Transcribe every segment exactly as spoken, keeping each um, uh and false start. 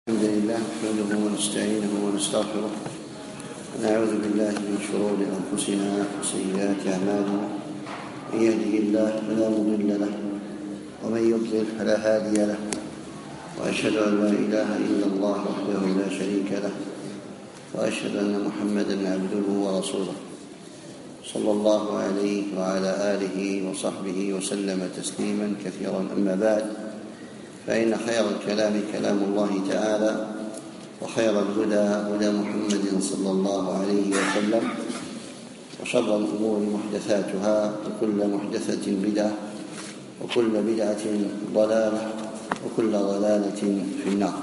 الحمد لله نحمده ونستعينه ونستغفره ونعوذ بالله من شرور أنفسنا وسيئات أعمالنا. من يهده الله فلا مضل له ومن يضلل فلا هادي له، وأشهد أن لا إله إلا الله وحده لا شريك له، وأشهد أن محمدا عبده ورسوله صلى الله عليه وعلى آله وصحبه وسلم تسليما كثيرا. أما بعد، فإن خير الكلام كلام الله تعالى، وخير الهدى هدى محمد صلى الله عليه وسلم، وشر الأمور محدثاتها، وكل محدثة بدعة، وكل بدعة ضلالة، وكل ضلالة في النار.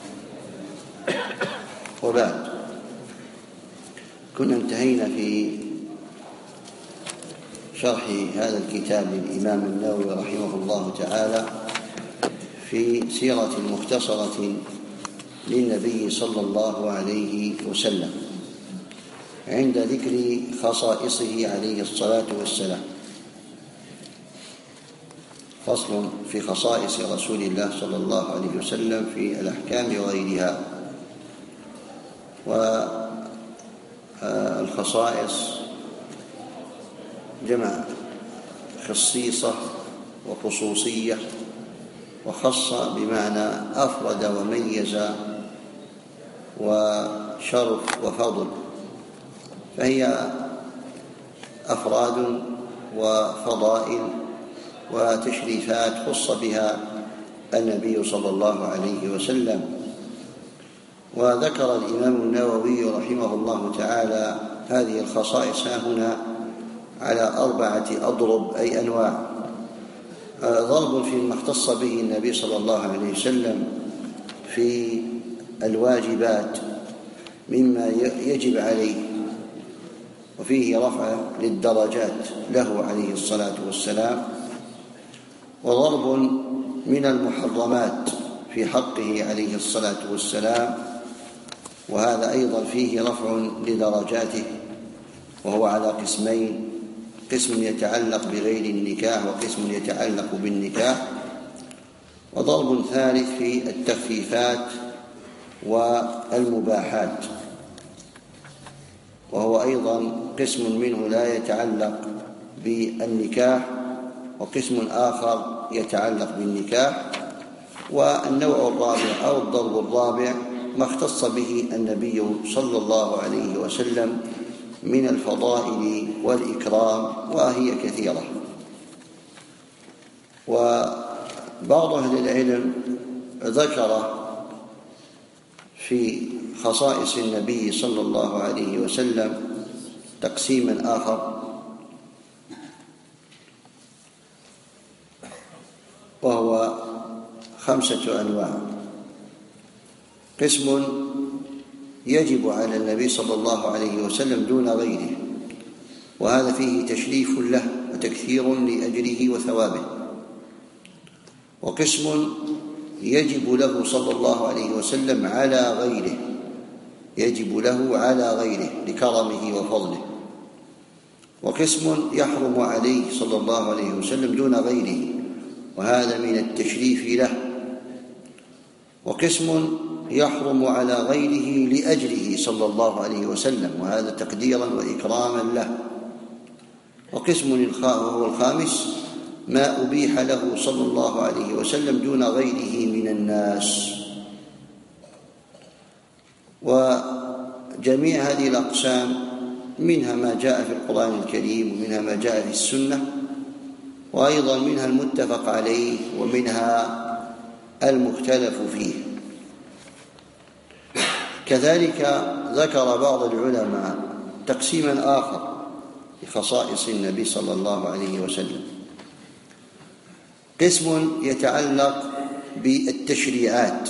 وبعد، كنا انتهينا في شرح هذا الكتاب للإمام النووي رحمه الله تعالى في سيرة مختصرة للنبي صلى الله عليه وسلم عند ذكر خصائصه عليه الصلاة والسلام. فصل في خصائص رسول الله صلى الله عليه وسلم في الأحكام وغيرها. والخصائص جمع خصيصة وخصوصية، وخص بمعنى أفرد وميز وشرف وفضل، فهي أفراد وفضائل وتشريفات خص بها النبي صلى الله عليه وسلم. وذكر الإمام النووي رحمه الله تعالى هذه الخصائص هنا على أربعة أضرب أي أنواع. ضرب فيما اختص به النبي صلى الله عليه وسلم في الواجبات مما يجب عليه، وفيه رفع للدرجات له عليه الصلاة والسلام. وضرب من المحرمات في حقه عليه الصلاة والسلام، وهذا أيضا فيه رفع لدرجاته، وهو على قسمين: قسم يتعلق بغير النكاح، وقسم يتعلق بالنكاح. وضرب ثالث في التخفيفات والمباحات، وهو أيضا قسم منه لا يتعلق بالنكاح، وقسم آخر يتعلق بالنكاح. والنوع الرابع أو الضرب الرابع ما اختص به النبي صلى الله عليه وسلم من الفضائل والإكرام، وهي كثيرة. وبعض أهل العلم ذكر في خصائص النبي صلى الله عليه وسلم تقسيما آخر، وهو خمسة أنواع. قسم يجب على النبي صلى الله عليه وسلم دون غيره، وهذا فيه تشريف له وتكثير لأجره وثوابه. وقسم يجب له صلى الله عليه وسلم على غيره، يجب له على غيره لكرمه وفضله. وقسم يحرم عليه صلى الله عليه وسلم دون غيره، وهذا من التشريف له. وقسم يحرم على غيره لأجله صلى الله عليه وسلم، وهذا تقديرا وإكراما له. وقسم وهو الخامس ما أبيح له صلى الله عليه وسلم دون غيره من الناس. وجميع هذه الأقسام منها ما جاء في القرآن الكريم، ومنها ما جاء في السنة، وأيضا منها المتفق عليه، ومنها المختلف فيه. كذلك ذكر بعض العلماء تقسيما آخر لخصائص النبي صلى الله عليه وسلم. قسم يتعلق بالتشريعات،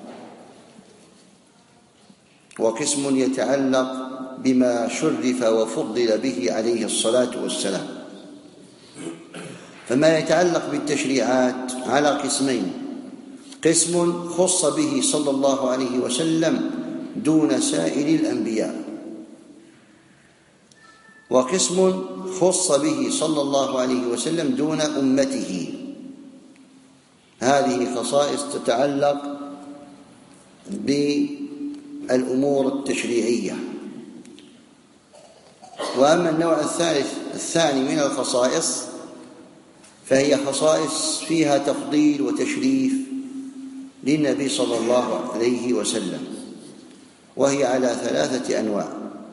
وقسم يتعلق بما شرف وفضل به عليه الصلاة والسلام. فما يتعلق بالتشريعات على قسمين: قسم خص به صلى الله عليه وسلم دون سائر الأنبياء، وقسم خص به صلى الله عليه وسلم دون أمته. هذه خصائص تتعلق بالأمور التشريعية. وأما النوع الثالث الثاني من الخصائص فهي خصائص فيها تفضيل وتشريف للنبي صلى الله عليه وسلم، وهي على ثلاثة أنواع: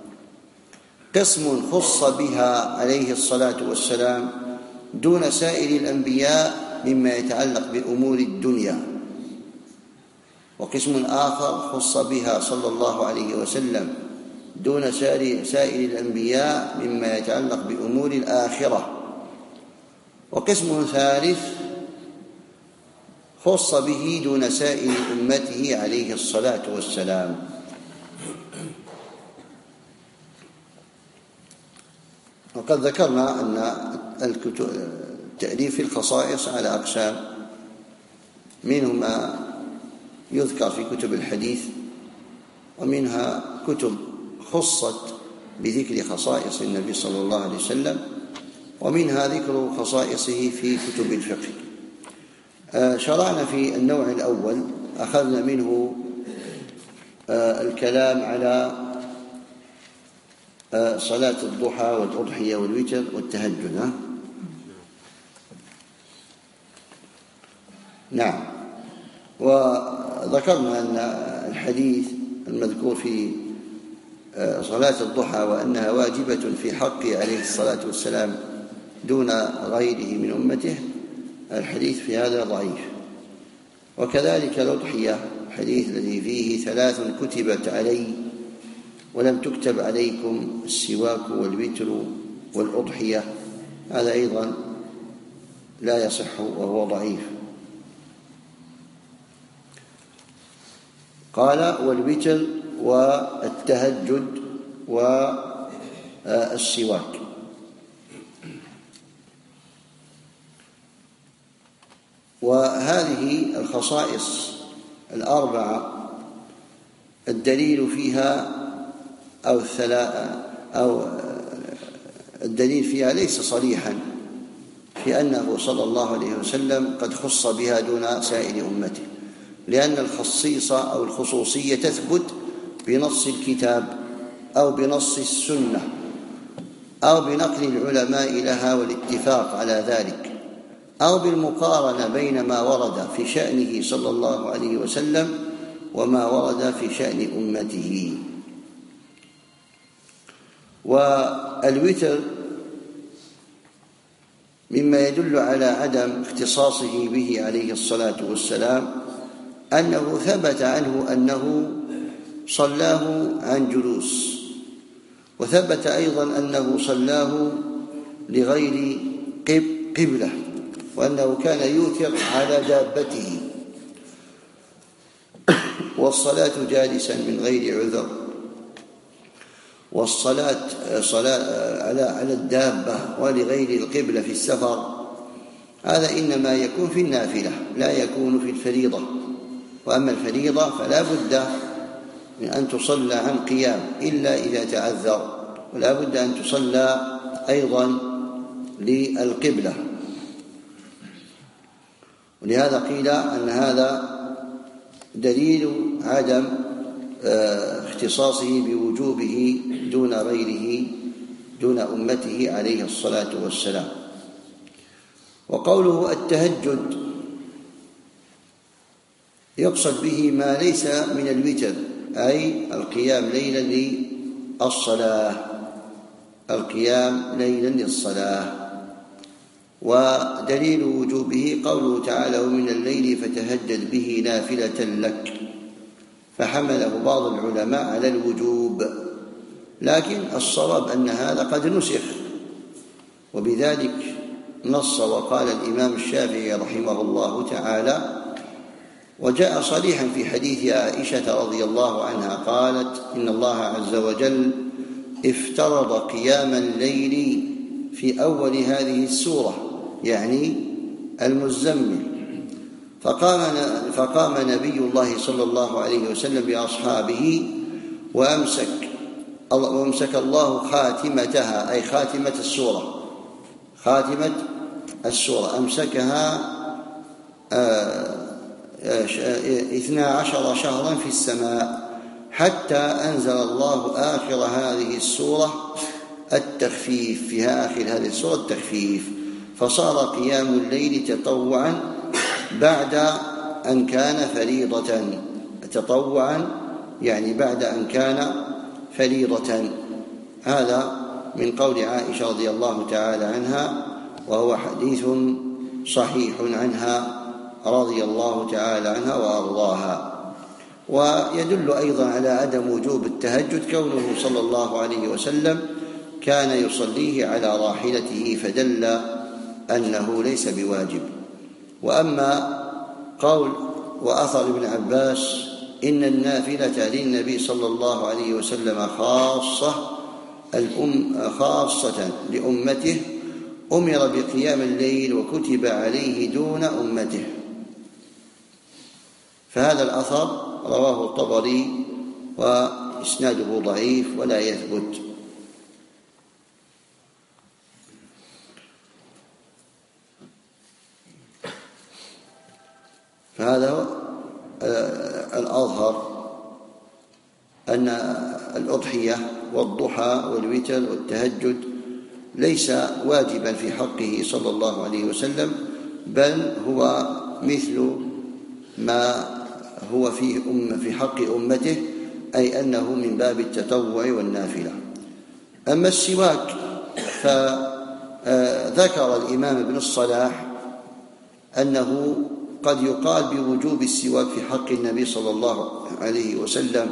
قسم خص بها عليه الصلاة والسلام دون سائر الأنبياء مما يتعلق بأمور الدنيا، وقسم آخر خص بها صلى الله عليه وسلم دون سائر الأنبياء مما يتعلق بأمور الآخرة، وقسم ثالث خص به دون سائر أمته عليه الصلاة والسلام. وقد ذكرنا أن تأليف في الخصائص على أقسام، منه ما يذكر في كتب الحديث، ومنها كتب خصت بذكر خصائص النبي صلى الله عليه وسلم، ومنها ذكر خصائصه في كتب الفقه. شرعنا في النوع الأول، أخذنا منه الكلام على صلاة الضحى والأضحية والوتر والتهجد. نعم. وذكرنا أن الحديث المذكور في صلاة الضحى وأنها واجبة في حقه عليه الصلاة والسلام دون غيره من أمته، الحديث في هذا ضعيف. وكذلك الأضحية، الحديث الذي فيه ثلاث كتبت علي ولم تكتب عليكم: السواك والوتر والأضحية، هذا أيضا لا يصح وهو ضعيف. قال: والوتر والتهجد والسواك. وهذه الخصائص الأربعة الدليل فيها أو الثلاثة أو الدليل فيها ليس صريحا في أنه صلى الله عليه وسلم قد خص بها دون سائر أمته، لأن الخصيصة أو الخصوصية تثبت بنص الكتاب أو بنص السنة أو بنقل العلماء لها والاتفاق على ذلك، أو بالمقارنة بين ما ورد في شأنه صلى الله عليه وسلم وما ورد في شأن أمته. والوتر مما يدل على عدم اختصاصه به عليه الصلاة والسلام أنه ثبت عنه أنه صلاه عن جلوس، وثبت أيضا أنه صلاه لغير قبلة، وأنه كان يوتر على دابته، والصلاة جالسا من غير عذر، والصلاة صلاة على على الدابة ولغير القبلة في السفر، هذا إنما يكون في النافلة لا يكون في الفريضة. وأما الفريضة فلا بد من أن تصلى عن قيام إلا إذا تعذر، ولا بد أن تصلى أيضا للقبلة. ولهذا قيل أن هذا دليل عدم اختصاصه بوجوبه دون غيره دون أمته عليه الصلاة والسلام. وقوله التهجد يقصد به ما ليس من الوتر، أي القيام ليلا للصلاة، القيام ليلا للصلاة. ودليل وجوبه قوله تعالى: ومن الليل فتهجد به نافلة لك، فحمله بعض العلماء على الوجوب، لكن الصواب أن هذا قد نسخ، وبذلك نص وقال الإمام الشافعي رحمه الله تعالى. وجاء صريحا في حديث عائشة رضي الله عنها قالت: إن الله عز وجل افترض قيام الليل في أول هذه السورة، يعني المزمل، فقام, فقام نبي الله صلى الله عليه وسلم بأصحابه وأمسك, وأمسك الله خاتمتها، أي خاتمة السورة، خاتمة السورة أمسكها اثنا عشر شهرا في السماء، حتى أنزل الله آخر هذه السورة التخفيف، فيها آخر هذه السورة التخفيف، فصار قيام الليل تطوعا بعد أن كان فريضة، تطوعا يعني بعد أن كان فريضة. هذا من قول عائشة رضي الله تعالى عنها، وهو حديث صحيح عنها رضي الله تعالى عنها وأرضاها. ويدل أيضا على عدم وجوب التهجد كونه صلى الله عليه وسلم كان يصليه على راحلته، فدل أنه ليس بواجب. وأما قول وأثر ابن عباس إن النافلة للنبي صلى الله عليه وسلم خاصة الأم خاصة لأمته، أمر بقيام الليل وكتب عليه دون أمته، فهذا الأثر رواه الطبري وإسناده ضعيف ولا يثبت. فهذا الأظهر أن الأضحية والضحى والوتر والتهجد ليس واجبا في حقه صلى الله عليه وسلم، بل هو مثل ما هو في أم في حق أمته، أي أنه من باب التطوع والنافلة. أما السواك فذكر الإمام ابن الصلاح أنه قد يقال بوجوب السواك في حق النبي صلى الله عليه وسلم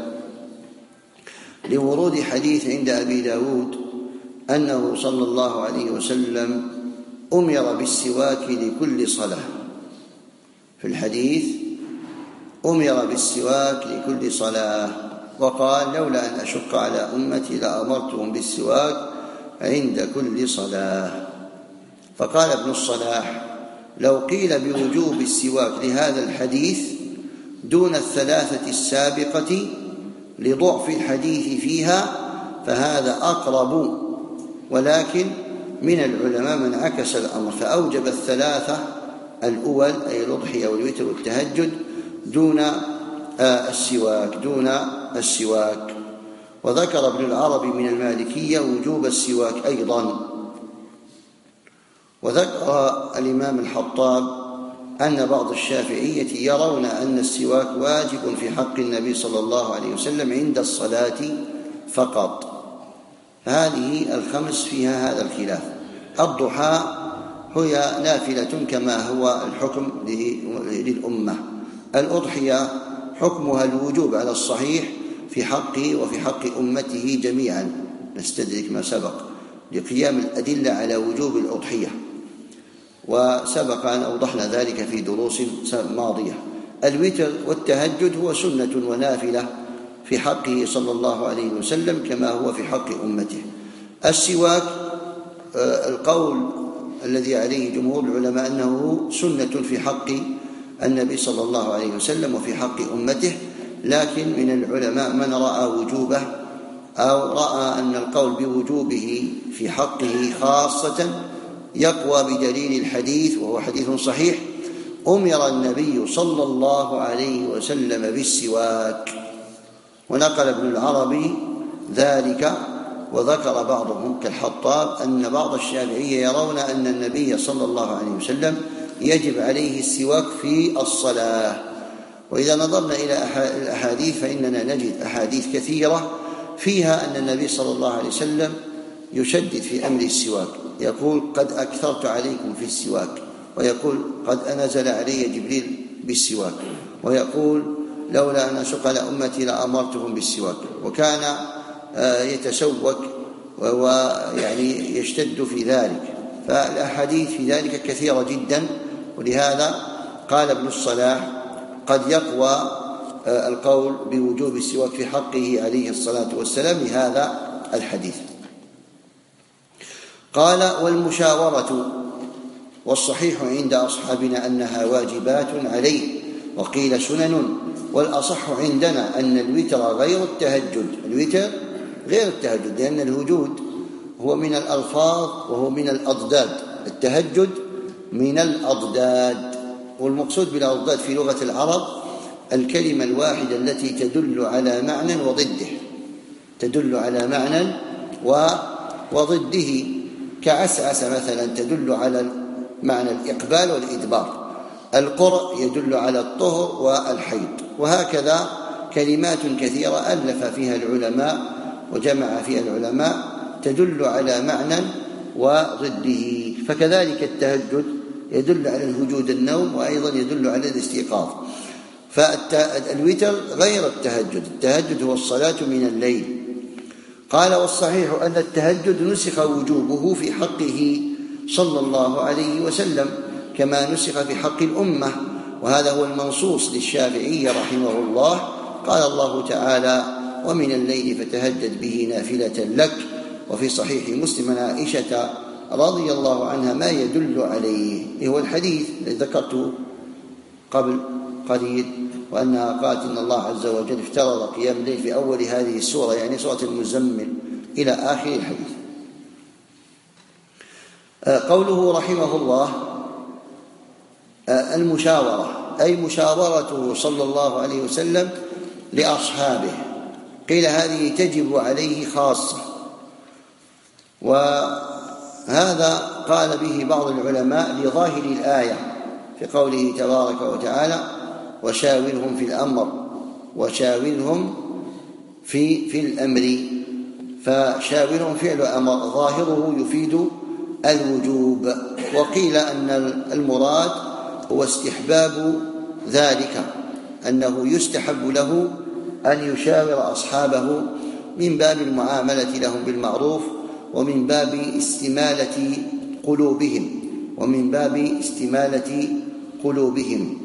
لورود حديث عند أبي داود أنه صلى الله عليه وسلم أمر بالسواك لكل صلاة. في الحديث أمر بالسواك لكل صلاة، وقال لولا أن أشق على أمتي لأمرتهم بالسواك عند كل صلاة. فقال ابن الصلاح لو قيل بوجوب السواك لهذا الحديث دون الثلاثة السابقة لضعف الحديث فيها فهذا أقرب، ولكن من العلماء من عكس الأمر فأوجب الثلاثة الأول أي الأضحية والوتر والتهجد دون السواك دون السواك وذكر ابن العربي من المالكية وجوب السواك أيضا. وذكر الإمام الحطاب أن بعض الشافعية يرون أن السواك واجب في حق النبي صلى الله عليه وسلم عند الصلاة فقط. هذه الخمس فيها هذا الخلاف. الضحى هي نافلة كما هو الحكم للأمة. الأضحية حكمها الوجوب على الصحيح في حقه وفي حق أمته جميعا، نستدرك ما سبق لقيام الأدلة على وجوب الأضحية، وسبق أن أوضحنا ذلك في دروس ماضية. الوتر والتهجد هو سنة ونافلة في حقه صلى الله عليه وسلم كما هو في حق أمته. السواك القول الذي عليه جمهور العلماء أنه سنة في حق النبي صلى الله عليه وسلم وفي حق أمته، لكن من العلماء من رأى وجوبه أو رأى أن القول بوجوبه في حقه خاصة يقوى بدليل الحديث، وهو حديث صحيح أمر النبي صلى الله عليه وسلم بالسواك. ونقل ابن العربي ذلك، وذكر بعضهم كالحطاب أن بعض الشافعية يرون أن النبي صلى الله عليه وسلم يجب عليه السواك في الصلاة. وإذا نظرنا إلى الأحاديث فإننا نجد أحاديث كثيرة فيها أن النبي صلى الله عليه وسلم يشدد في أمر السواك، يقول قد أكثرت عليكم في السواك، ويقول قد أنزل علي جبريل بالسواك، ويقول لولا أن أشق على أمتي لأمرتهم بالسواك، وكان يتسوك ويعني يشتد في ذلك. فالأحاديث في ذلك كثيرة جدا، ولهذا قال ابن الصلاح قد يقوى القول بوجوب السواك في حقه عليه الصلاة والسلام لهذا الحديث. قال والمشاورة والصحيح عند أصحابنا أنها واجبات عليه، وقيل سنن، والأصح عندنا أن الوتر غير التهجد، الوتر غير التهجد لأن الوجود هو من الألفاظ وهو من الأضداد، التهجد من الأضداد والمقصود بالأضداد في لغة العرب الكلمة الواحدة التي تدل على معنى وضده، تدل على معنى وضده، كعسعس مثلا تدل على معنى الإقبال والإدبار، القرء يدل على الطهر والحيض، وهكذا كلمات كثيرة ألف فيها العلماء وجمع فيها العلماء تدل على معنى وضده. فكذلك التهجد يدل على الهجود النوم، وأيضا يدل على الاستيقاظ. فالوتر غير التهجد، التهجد هو الصلاة من الليل. قال والصحيح أن التهجد نسخ وجوبه في حقه صلى الله عليه وسلم كما نسخ في حق الأمة، وهذا هو المنصوص للشافعي رحمه الله. قال الله تعالى ومن الليل فتهجد به نافلة لك. وفي صحيح مسلم عن عائشة رضي الله عنها ما يدل عليه، هو الحديث الذي ذكرته قبل قليل، وأنها قالت إن الله عز وجل افترض قيام الليل في أول هذه السورة، يعني سورة المزمل، إلى آخر الحديث. قوله رحمه الله المشاورة، أي مشاورته صلى الله عليه وسلم لأصحابه، قيل هذه تجب عليه خاصة، وهذا قال به بعض العلماء لظاهر الآية في قوله تبارك وتعالى وشاورهم في الأمر، وشاورهم في, في الأمر، فشاورهم فعل أمر ظاهره يفيد الوجوب. وقيل أن المراد هو استحباب ذلك، أنه يستحب له أن يشاور أصحابه من باب المعاملة لهم بالمعروف، ومن باب استمالة قلوبهم ومن باب استمالة قلوبهم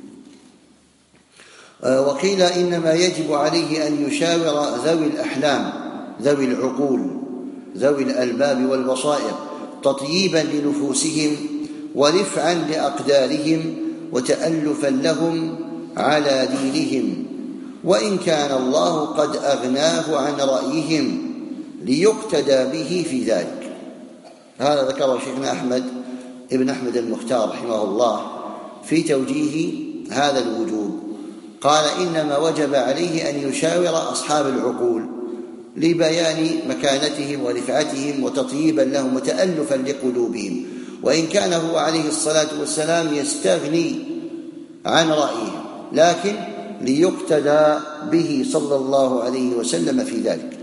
وقيل إنما يجب عليه أن يشاور ذوي الأحلام، ذوي العقول، ذوي الألباب والبصائر، تطييبا لنفوسهم ورفعا لأقدارهم وتألفا لهم على دينهم، وإن كان الله قد أغناه عن رأيهم ليقتدى به في ذلك. هذا ذكره شيخنا أحمد ابن أحمد المختار رحمه الله في توجيه هذا الوجوب. قال إنما وجب عليه أن يشاور أصحاب العقول لبيان مكانتهم ورفعتهم وتطييبا لهم وتألفا لقلوبهم، وإن كان هو عليه الصلاة والسلام يستغني عن رأيه، لكن ليقتدى به صلى الله عليه وسلم في ذلك.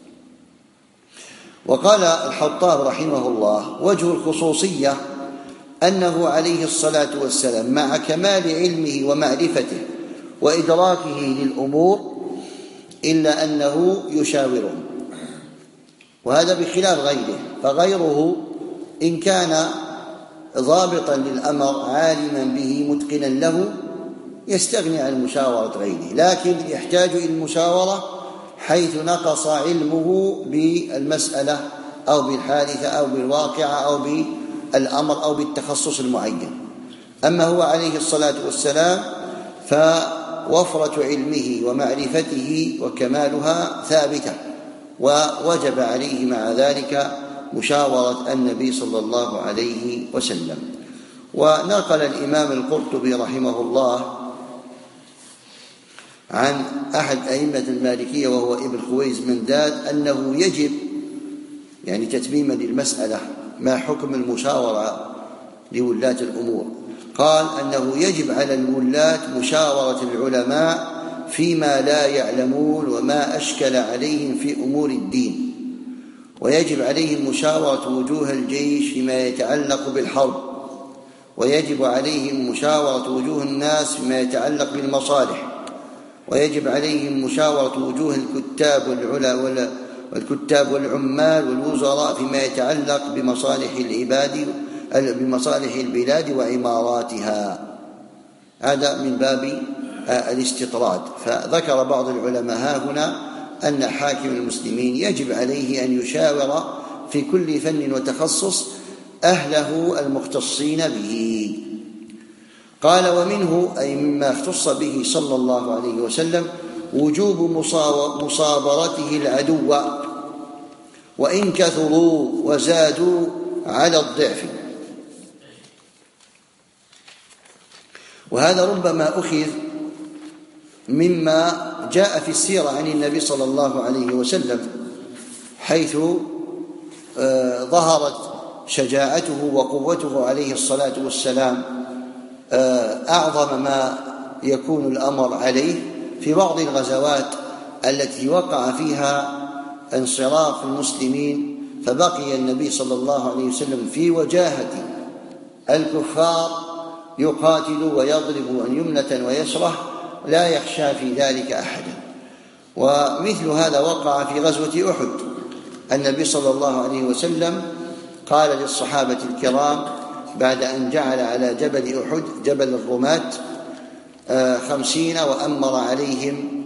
وقال الحطاب رحمه الله وجه الخصوصية أنه عليه الصلاة والسلام مع كمال علمه ومعرفته وإدراكه للأمور إلا أنه يشاورهم، وهذا بخلاف غيره، فغيره إن كان ضابطا للأمر عالما به متقنا له يستغني عن مشاورة غيره، لكن يحتاج إلى المشاورة حيث نقص علمه بالمسألة أو بالحادثة أو بالواقعة أو بالأمر أو بالتخصص المعين. أما هو عليه الصلاة والسلام فوفرة علمه ومعرفته وكمالها ثابتة، ووجب عليه مع ذلك مشاورة النبي صلى الله عليه وسلم. ونقل الإمام القرطبي رحمه الله عن أحد أئمة المالكية وهو ابن خويز منداد أنه يجب، يعني تتميما للمسألة، ما حكم المشاورة لولاة الأمور. قال أنه يجب على الولاة مشاورة العلماء فيما لا يعلمون وما أشكل عليهم في أمور الدين، ويجب عليهم مشاورة وجوه الجيش فيما يتعلق بالحرب، ويجب عليهم مشاورة وجوه الناس فيما يتعلق بالمصالح، ويجب عليهم مشاورة وجوه الكتاب والعلا والكتاب والعمال والوزراء فيما يتعلق بمصالح العباد بمصالح البلاد وعماراتها. هذا من باب الاستطراد. فذكر بعض العلماء ها هنا أن حاكم المسلمين يجب عليه أن يشاور في كل فن وتخصص أهله المختصين به. قال ومنه أي مما اختص به صلى الله عليه وسلم وجوب مصابرته العدو وإن كثروا وزادوا على الضعف. وهذا ربما أخذ مما جاء في السيرة عن النبي صلى الله عليه وسلم، حيث ظهرت شجاعته وقوته عليه الصلاة والسلام أعظم ما يكون الأمر عليه في بعض الغزوات التي وقع فيها انصراف المسلمين، فبقي النبي صلى الله عليه وسلم في وجاهة الكفار يقاتل ويضرب يمنة ويسرة لا يخشى في ذلك أحدا. ومثل هذا وقع في غزوة أحد. النبي صلى الله عليه وسلم قال للصحابة الكرام بعد أن جعل على جبل أحد جبل الرماة خمسين وأمر عليهم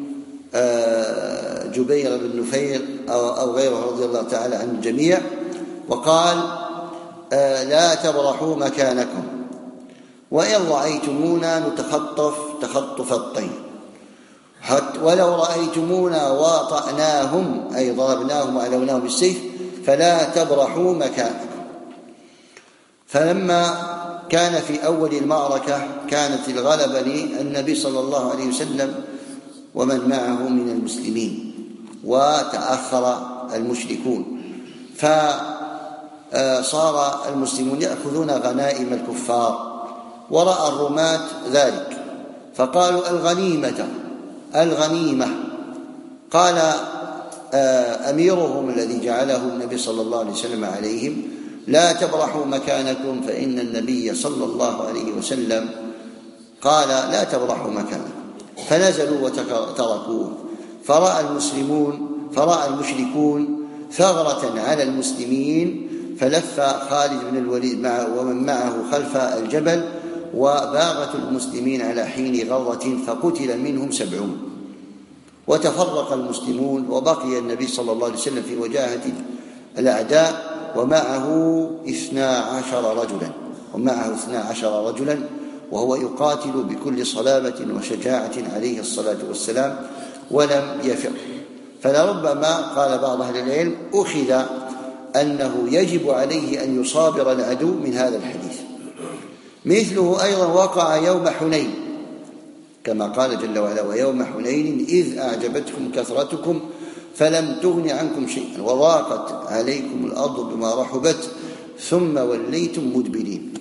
جبير بن نفير أو غيره رضي الله تعالى عن الجميع، وقال لا تبرحوا مكانكم وإن رأيتمونا نتخطف تخطف الطير، ولو رأيتمونا واطأناهم أي ضربناهم وعلوناهم بالسيف فلا تبرحوا مكانكم. فلما كان في أول المعركة كانت الغلبة للنبي صلى الله عليه وسلم ومن معه من المسلمين، وتأخر المشركون، فصار المسلمون يأخذون غنائم الكفار، ورأى الرماة ذلك فقالوا الغنيمة الغنيمة. قال أميرهم الذي جعله النبي صلى الله عليه وسلم عليهم لا تبرحوا مكانكم فإن النبي صلى الله عليه وسلم قال لا تبرحوا مكانكم، فنزلوا وتركوه. فرأى المسلمون فرأى المشركون ثغرة على المسلمين، فلف خالد بن الوليد ومن معه خلف الجبل، وباغت المسلمين على حين غرة فقتل منهم سبعون، وتفرق المسلمون، وبقي النبي صلى الله عليه وسلم في وجاهة الأعداء ومعه اثنا عشر رجلا ومعه اثنا عشر رجلا وهو يقاتل بكل صلابة وشجاعة عليه الصلاة والسلام ولم يفر. فلربما قال بعض أهل العلم أخذ أنه يجب عليه أن يصابر العدو من هذا الحديث. مثله أيضا وقع يوم حنين كما قال جل وعلا ويوم حنين إذ أعجبتكم كثرتكم فلم تغن عنكم شيئا وضاقت عليكم الأرض بما رحبت ثم وليتم مدبرين،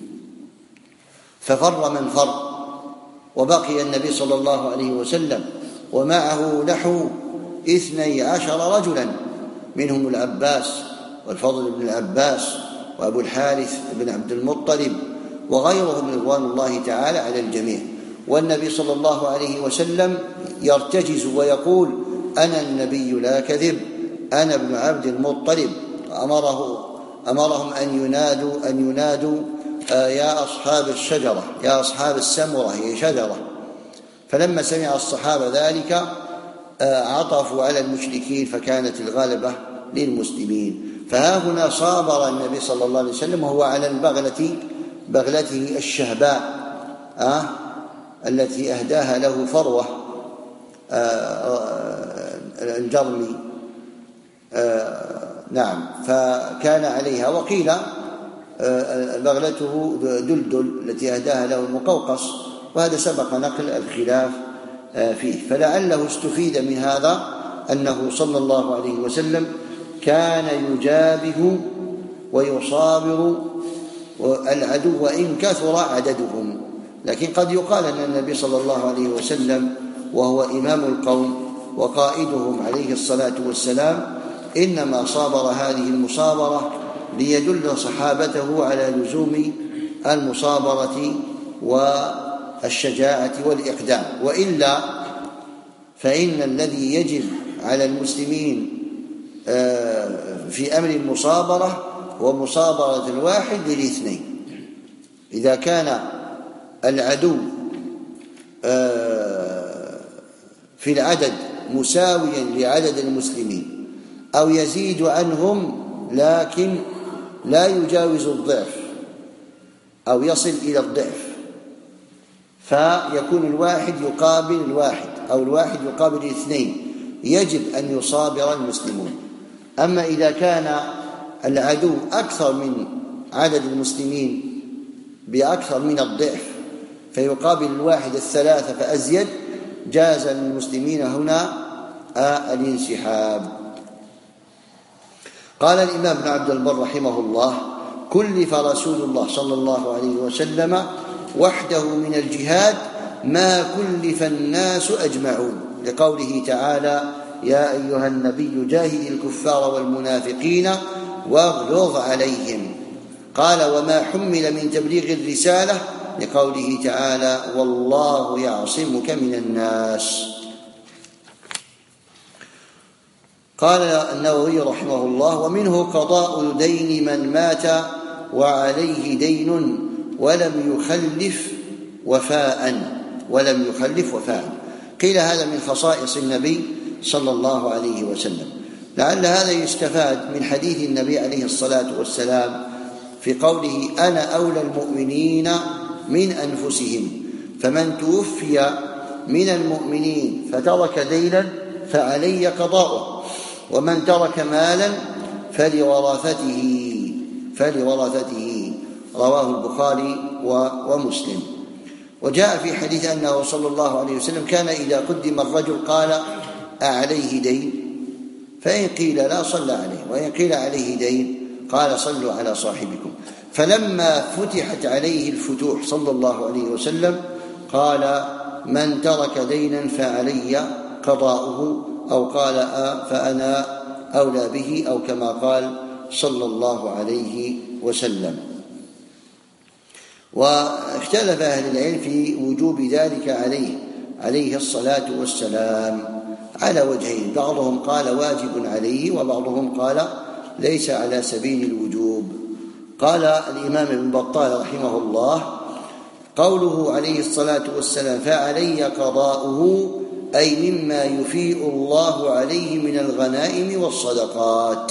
ففر من فر، وبقي النبي صلى الله عليه وسلم ومعه نحو اثني عشر رجلا، منهم العباس والفضل بن العباس وأبو الحارث بن عبد المطلب وغيرهم رضوان الله تعالى على الجميع. والنبي صلى الله عليه وسلم يرتجز ويقول أنا النبي لا كذب أنا ابن عبد المطلب. أمره أمرهم أن ينادوا أن ينادوا آه يا أصحاب الشجرة يا أصحاب السمرة هي شجرة. فلما سمع الصحابة ذلك آه عطفوا على المشركين فكانت الغلبة للمسلمين. فها هنا صابر النبي صلى الله عليه وسلم وهو على البغلة بغلته الشهباء آه التي أهداها له فروة آه الجرمي آه نعم فكان عليها، وقيل آه بغلته دلدل التي أهداها له المقوقص، وهذا سبق نقل الخلاف آه فيه. فلعله استفيد من هذا أنه صلى الله عليه وسلم كان يجابه ويصابر العدو وإن كثر عددهم. لكن قد يقال أن النبي صلى الله عليه وسلم وهو إمام القوم وقائدهم عليه الصلاة والسلام إنما صابر هذه المصابرة ليدل صحابته على لزوم المصابرة والشجاعة والإقدام، وإلا فإن الذي يجب على المسلمين في أمر المصابرة ومصابرة الواحد للاثنين. إذا كان العدو في العدد مساويا لعدد المسلمين أو يزيد عنهم لكن لا يجاوز الضعف أو يصل إلى الضعف، فيكون الواحد يقابل الواحد أو الواحد يقابل الاثنين، يجب أن يصابر المسلمون. أما إذا كان العدو أكثر من عدد المسلمين بأكثر من الضعف فيقابل الواحد الثلاثة فأزيد، جاز للمسلمين هنا الانسحاب. قال الإمام ابن عبد البر رحمه الله: كلف رسول الله صلى الله عليه وسلم وحده من الجهاد ما كلف الناس أجمعون، لقوله تعالى: يا أيها النبي جاهد الكفار والمنافقين واغلظ عليهم. قال: وما حمل من تبليغ الرسالة، لقوله تعالى: والله يعصمك من الناس. قال النووي رحمه الله: ومنه قضاء دين من مات وعليه دين ولم يخلف وفاء ولم يخلف وفاء. قيل هذا من خصائص النبي صلى الله عليه وسلم. لعل هذا يستفاد من حديث النبي عليه الصلاة والسلام في قوله: أنا أولى المؤمنين من أنفسهم، فمن توفي من المؤمنين فترك دينا فعلي قضاؤه، ومن ترك مالا فلورثته فلورثته رواه البخاري ومسلم. وجاء في حديث أنه صلى الله عليه وسلم كان إذا قدم الرجل قال: أعليه دين؟ فإن قيل لا صلى عليه، وإن قيل عليه دين قال: صلوا على صاحبكم. فلما فتحت عليه الفتوح صلى الله عليه وسلم قال: من ترك دينا فعلي قضاؤه، أو قال: فأنا أولى به، أو كما قال صلى الله عليه وسلم. واختلف أهل العلم في وجوب ذلك عليه عليه الصلاة والسلام على وجهين، بعضهم قال واجب عليه، وبعضهم قال ليس على سبيل الوجوب. قال الإمام ابن بطال رحمه الله: قوله عليه الصلاة والسلام فعلي قضاؤه، أي مما يفيء الله عليه من الغنائم والصدقات،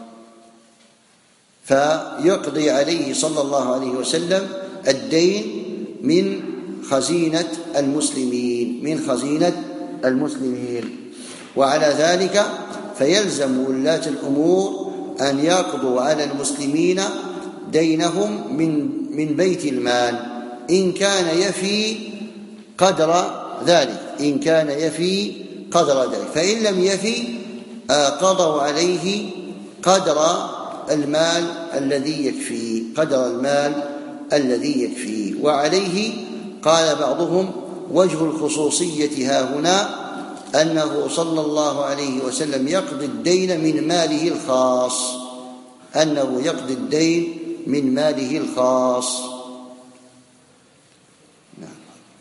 فيقضي عليه صلى الله عليه وسلم الدين من خزينة المسلمين من خزينة المسلمين وعلى ذلك فيلزم ولاة الأمور أن يقضوا على المسلمين دينهم من من بيت المال إن كان يفي قدر ذلك إن كان يفي قدر ذلك فإن لم يفي قضوا عليه قدر المال الذي يكفي قدر المال الذي يكفي. وعليه قال بعضهم: وجه الخصوصية ها هنا أنه صلى الله عليه وسلم يقضي الدين من ماله الخاص أنه يقضي الدين من ماله الخاص. نعم.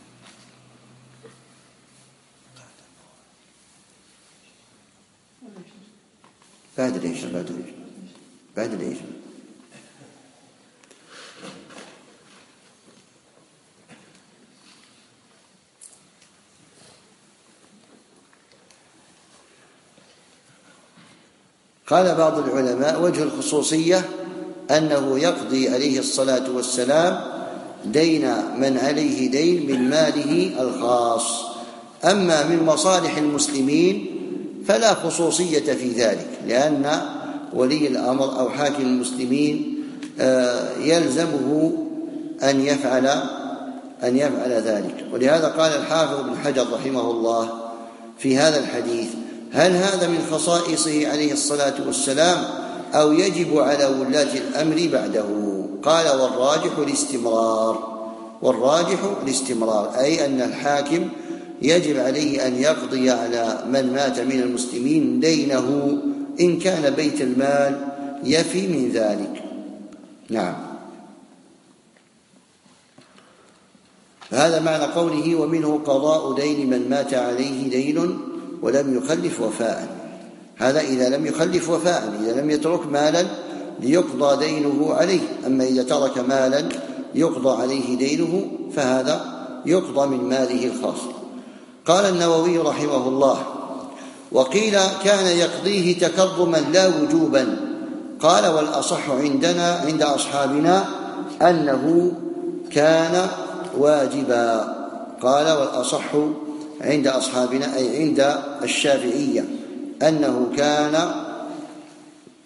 بعد ليش بعد ليش بعد ليش قال بعض العلماء: وجه الخصوصية أنه يقضي عليه الصلاة والسلام دين من عليه دين من ماله الخاص، أما من مصالح المسلمين فلا خصوصية في ذلك، لأن ولي الأمر أو حاكم المسلمين يلزمه أن يفعل أن يفعل ذلك. ولهذا قال الحافظ ابن حجر رحمه الله في هذا الحديث: هل هذا من خصائصه عليه الصلاة والسلام أو يجب على ولاة الأمر بعده؟ قال: والراجح الاستمرار والراجح الاستمرار أي أن الحاكم يجب عليه أن يقضي على من مات من المسلمين دينه إن كان بيت المال يفي من ذلك. نعم. هذا معنى قوله: ومنه قضاء دين من مات عليه دين ولم يخلف وفاء. هذا إذا لم يخلف وفاء، إذا لم يترك مالا ليقضى دينه عليه. أما إذا ترك مالا يقضى عليه دينه فهذا يقضى من ماله الخاص. قال النووي رحمه الله: وقيل كان يقضيه تكرما لا وجوبا. قال: والأصح عندنا عند أصحابنا أنه كان واجبا. قال: والأصح عند أصحابنا أي عند الشافعية أنه كان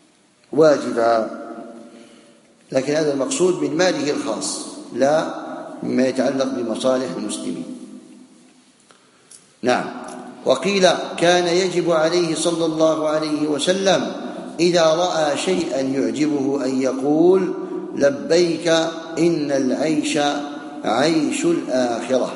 واجبا، لكن هذا المقصود من ماله الخاص لا مما يتعلق بمصالح المسلمين. نعم. وقيل كان يجب عليه صلى الله عليه وسلم إذا رأى شيئا يعجبه أن يقول لبيك إن العيش عيش الآخرة.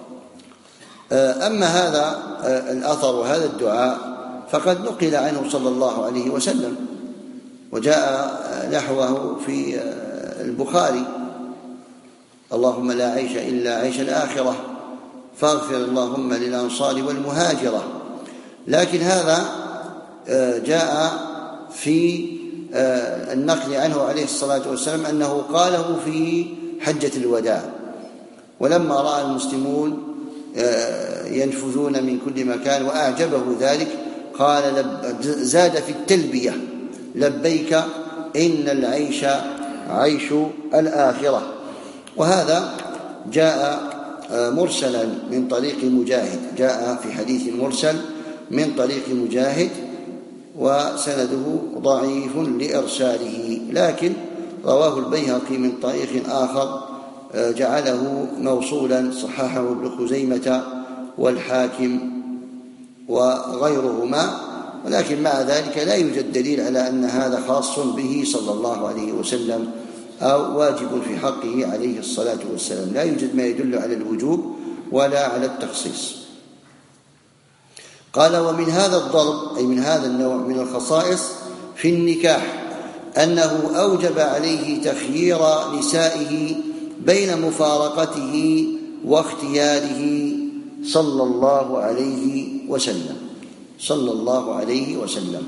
أما هذا الأثر وهذا الدعاء فقد نقل عنه صلى الله عليه وسلم، وجاء نحوه في البخاري: اللهم لا عيش إلا عيش الآخرة فاغفر اللهم للأنصار والمهاجرة. لكن هذا جاء في النقل عنه عليه الصلاة والسلام أنه قاله في حجة الوداع، ولما رأى المسلمون ينفذون من كل مكان وأعجبه ذلك قال زاد في التلبية: لبيك إن العيش عيش الآخرة. وهذا جاء مرسلا من طريق مجاهد، جاء في حديث مرسل من طريق مجاهد وسنده ضعيف لإرساله، لكن رواه البيهقي من طريق آخر جعله موصولا صححه ابن خزيمة والحاكم وغيرهما، ولكن مع ذلك لا يوجد دليل على أن هذا خاص به صلى الله عليه وسلم أو واجب في حقه عليه الصلاة والسلام، لا يوجد ما يدل على الوجوب ولا على التخصيص. قال: ومن هذا الضرب، أي من هذا النوع من الخصائص في النكاح، أنه أوجب عليه تخيير نسائه بين مفارقته واختياره صلى الله عليه وسلم صلى الله عليه وسلم.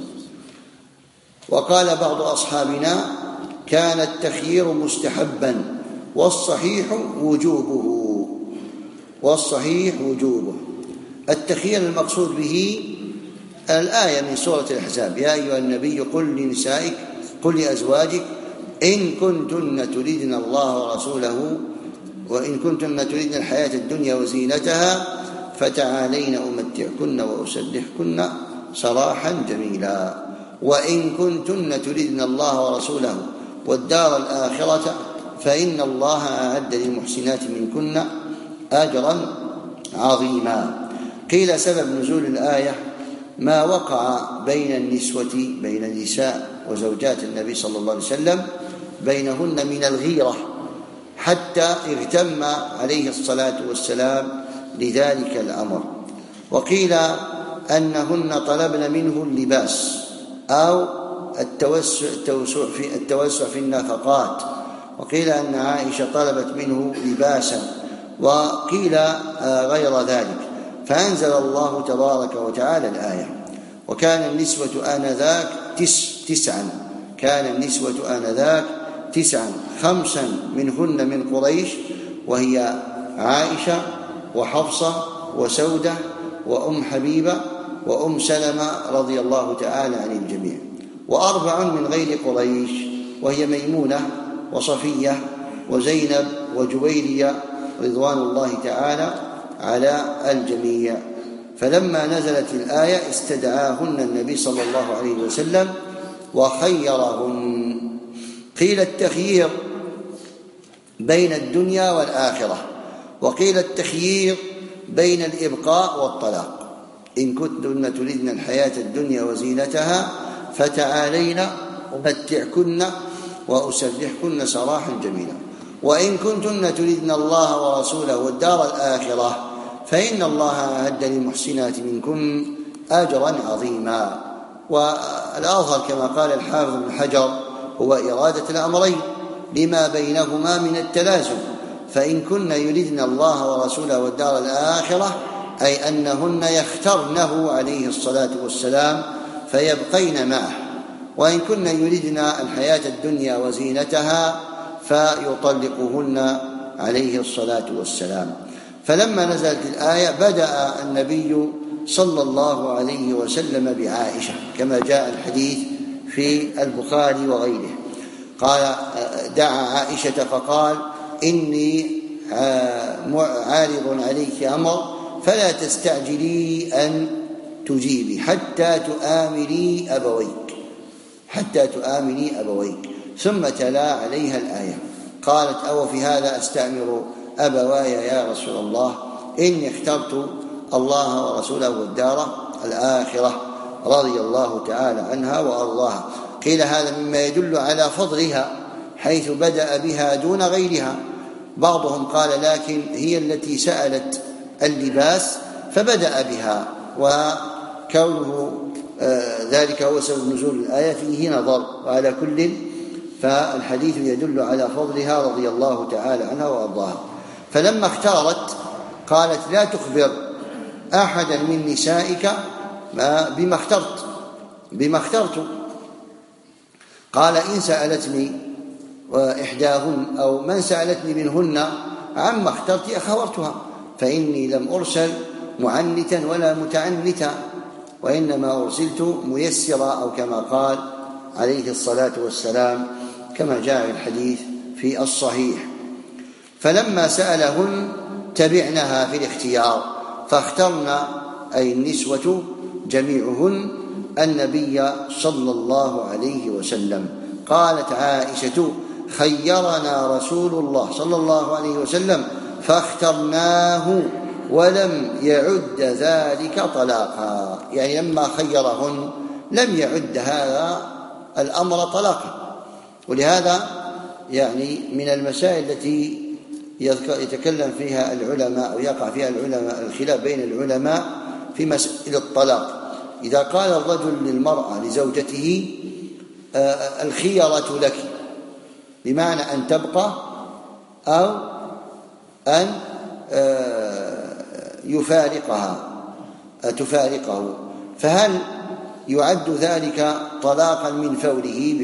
وقال بعض أصحابنا: كان التخيير مستحبا والصحيح وجوبه والصحيح وجوبه. التخيير المقصود به الآية من سورة الأحزاب: يا أيها النبي قل لنسائك قل لأزواجك إن كنتن تريدن الله ورسوله وإن كنتن تريدن الحياة الدنيا وزينتها فتعالين أمتعكن وأسرحكن سراحا جميلا وإن كنتن تريدن الله ورسوله والدار الآخرة فإن الله أعد للمحسنات منكن أجرا عظيما. قيل سبب نزول الآية ما وقع بين النسوة بين النساء وزوجات النبي صلى الله عليه وسلم بينهن من الغيرة، حتى اغتم عليه الصلاة والسلام لذلك الأمر. وقيل أنهن طلبن منه اللباس أو التوسع, التوسع, في, التوسع في النفقات، وقيل أن عائشة طلبت منه لباسا، وقيل غير ذلك، فأنزل الله تبارك وتعالى الآية: وكان النسوة آنذاك تس تسعا كان النسوة آنذاك تسعا خمسا منهن من قريش وهي عائشة وحفصة وسودة وأم حبيبة وأم سلمة رضي الله تعالى عن الجميع، وأربع من غير قريش وهي ميمونة وصفية وزينب وجويرية رضوان الله تعالى على الجميع. فلما نزلت الآية استدعاهن النبي صلى الله عليه وسلم وخيرهن. قيل التخيير بين الدنيا والآخرة، وقيل التخيير بين الإبقاء والطلاق: إن كنتن تريدن الحياة الدنيا وزينتها فتعالين أمتعكن وأسرحكن سراحا جميلا وإن كنتن تريدن الله ورسوله والدار الآخرة فإن الله أعد للمحسنات منكن أجرا عظيما. والأظهر كما قال الحافظ ابن حجر هو إرادة الأمرين لما بينهما من التلازم، فإن كن يريدن الله ورسوله والدار الآخرة أي أنهن يخترنه عليه الصلاة والسلام فيبقين معه، وإن كن يريدن الحياة الدنيا وزينتها فيطلقهن عليه الصلاة والسلام. فلما نزلت الآية بدأ النبي صلى الله عليه وسلم بعائشة كما جاء الحديث في البخاري وغيره، قال: دعا عائشة فقال: إني عارض عليك أمر فلا تستعجلي أن تجيبي حتى تؤامري أبويك حتى تؤامري أبويك ثم تلا عليها الآية. قالت: أو في هذا أستأمر أبواي يا رسول الله إني اخترت الله ورسوله والدار الآخرة رضي الله تعالى عنها وأرضاها. قيل هذا مما يدل على فضلها حيث بدأ بها دون غيرها. بعضهم قال لكن هي التي سألت اللباس فبدأ بها، وكونه ذلك هو سبب نزول الآية فيه نظر، وعلى كل فالحديث يدل على فضلها رضي الله تعالى عنها وأرضاها. فلما اختارت قالت لا تخبر أحدا من نسائك بما اخترت بما اخترت قال إن سألتني وإحداهن أو من سألتني منهن عما اخترت أخبرتها، فإني لم أرسل معنتا ولا متعنتا، وإنما أرسلت ميسرا، أو كما قال عليه الصلاة والسلام كما جاء الحديث في الصحيح. فلما سألهن تبعنها في الاختيار، فاخترنا أي النسوة جميعهن النبي صلى الله عليه وسلم. قالت عائشة خيرنا رسول الله صلى الله عليه وسلم فاخترناه ولم يعد ذلك طلاقا، يعني لما خيرهن لم يعد هذا الأمر طلاقا. ولهذا يعني من المسائل التي يتكلم فيها العلماء أو يقع فيها العلماء الخلاف بين العلماء في مسألة الطلاق، إذا قال الرجل للمرأة لزوجته الخيرة لك، بمعنى أن تبقى أو أن يفارقها تفارقه، فهل يعد ذلك طلاقا من فوره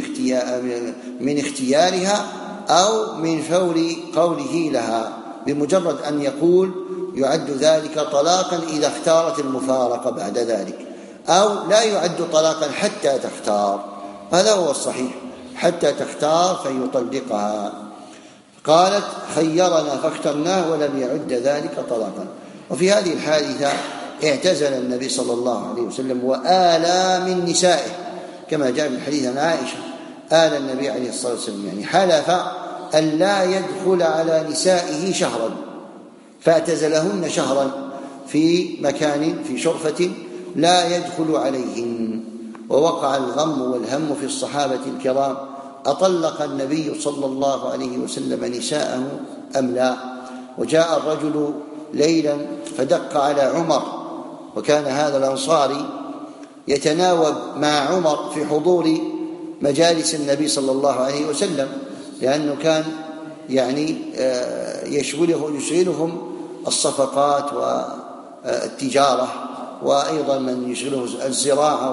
من اختيارها أو من فور قوله لها؟ بمجرد أن يقول يعد ذلك طلاقا إذا اختارت المفارقة بعد ذلك، أو لا يعد طلاقا حتى تختار. هذا هو الصحيح، حتى تختار فيطلقها. قالت خيرنا فاخترناه ولم يعد ذلك طلاقا. وفي هذه الحادثة اعتزل النبي صلى الله عليه وسلم وآلى من نسائه، كما جاء من حديث عن عائشة آل النبي عليه الصلاة والسلام، يعني حلف أن لا يدخل على نسائه شهرا، فاعتزلهن شهرا في مكان في شرفة لا يدخل عليهن. ووقع الغم والهم في الصحابة الكرام، أطلق النبي صلى الله عليه وسلم نساءه أم لا؟ وجاء الرجل ليلا فدق على عمر، وكان هذا الأنصاري يتناوب مع عمر في حضور مجالس النبي صلى الله عليه وسلم، لأنه كان يعني يشغله يشغلهم الصفقات والتجارة، وأيضا من يشغله الزراعة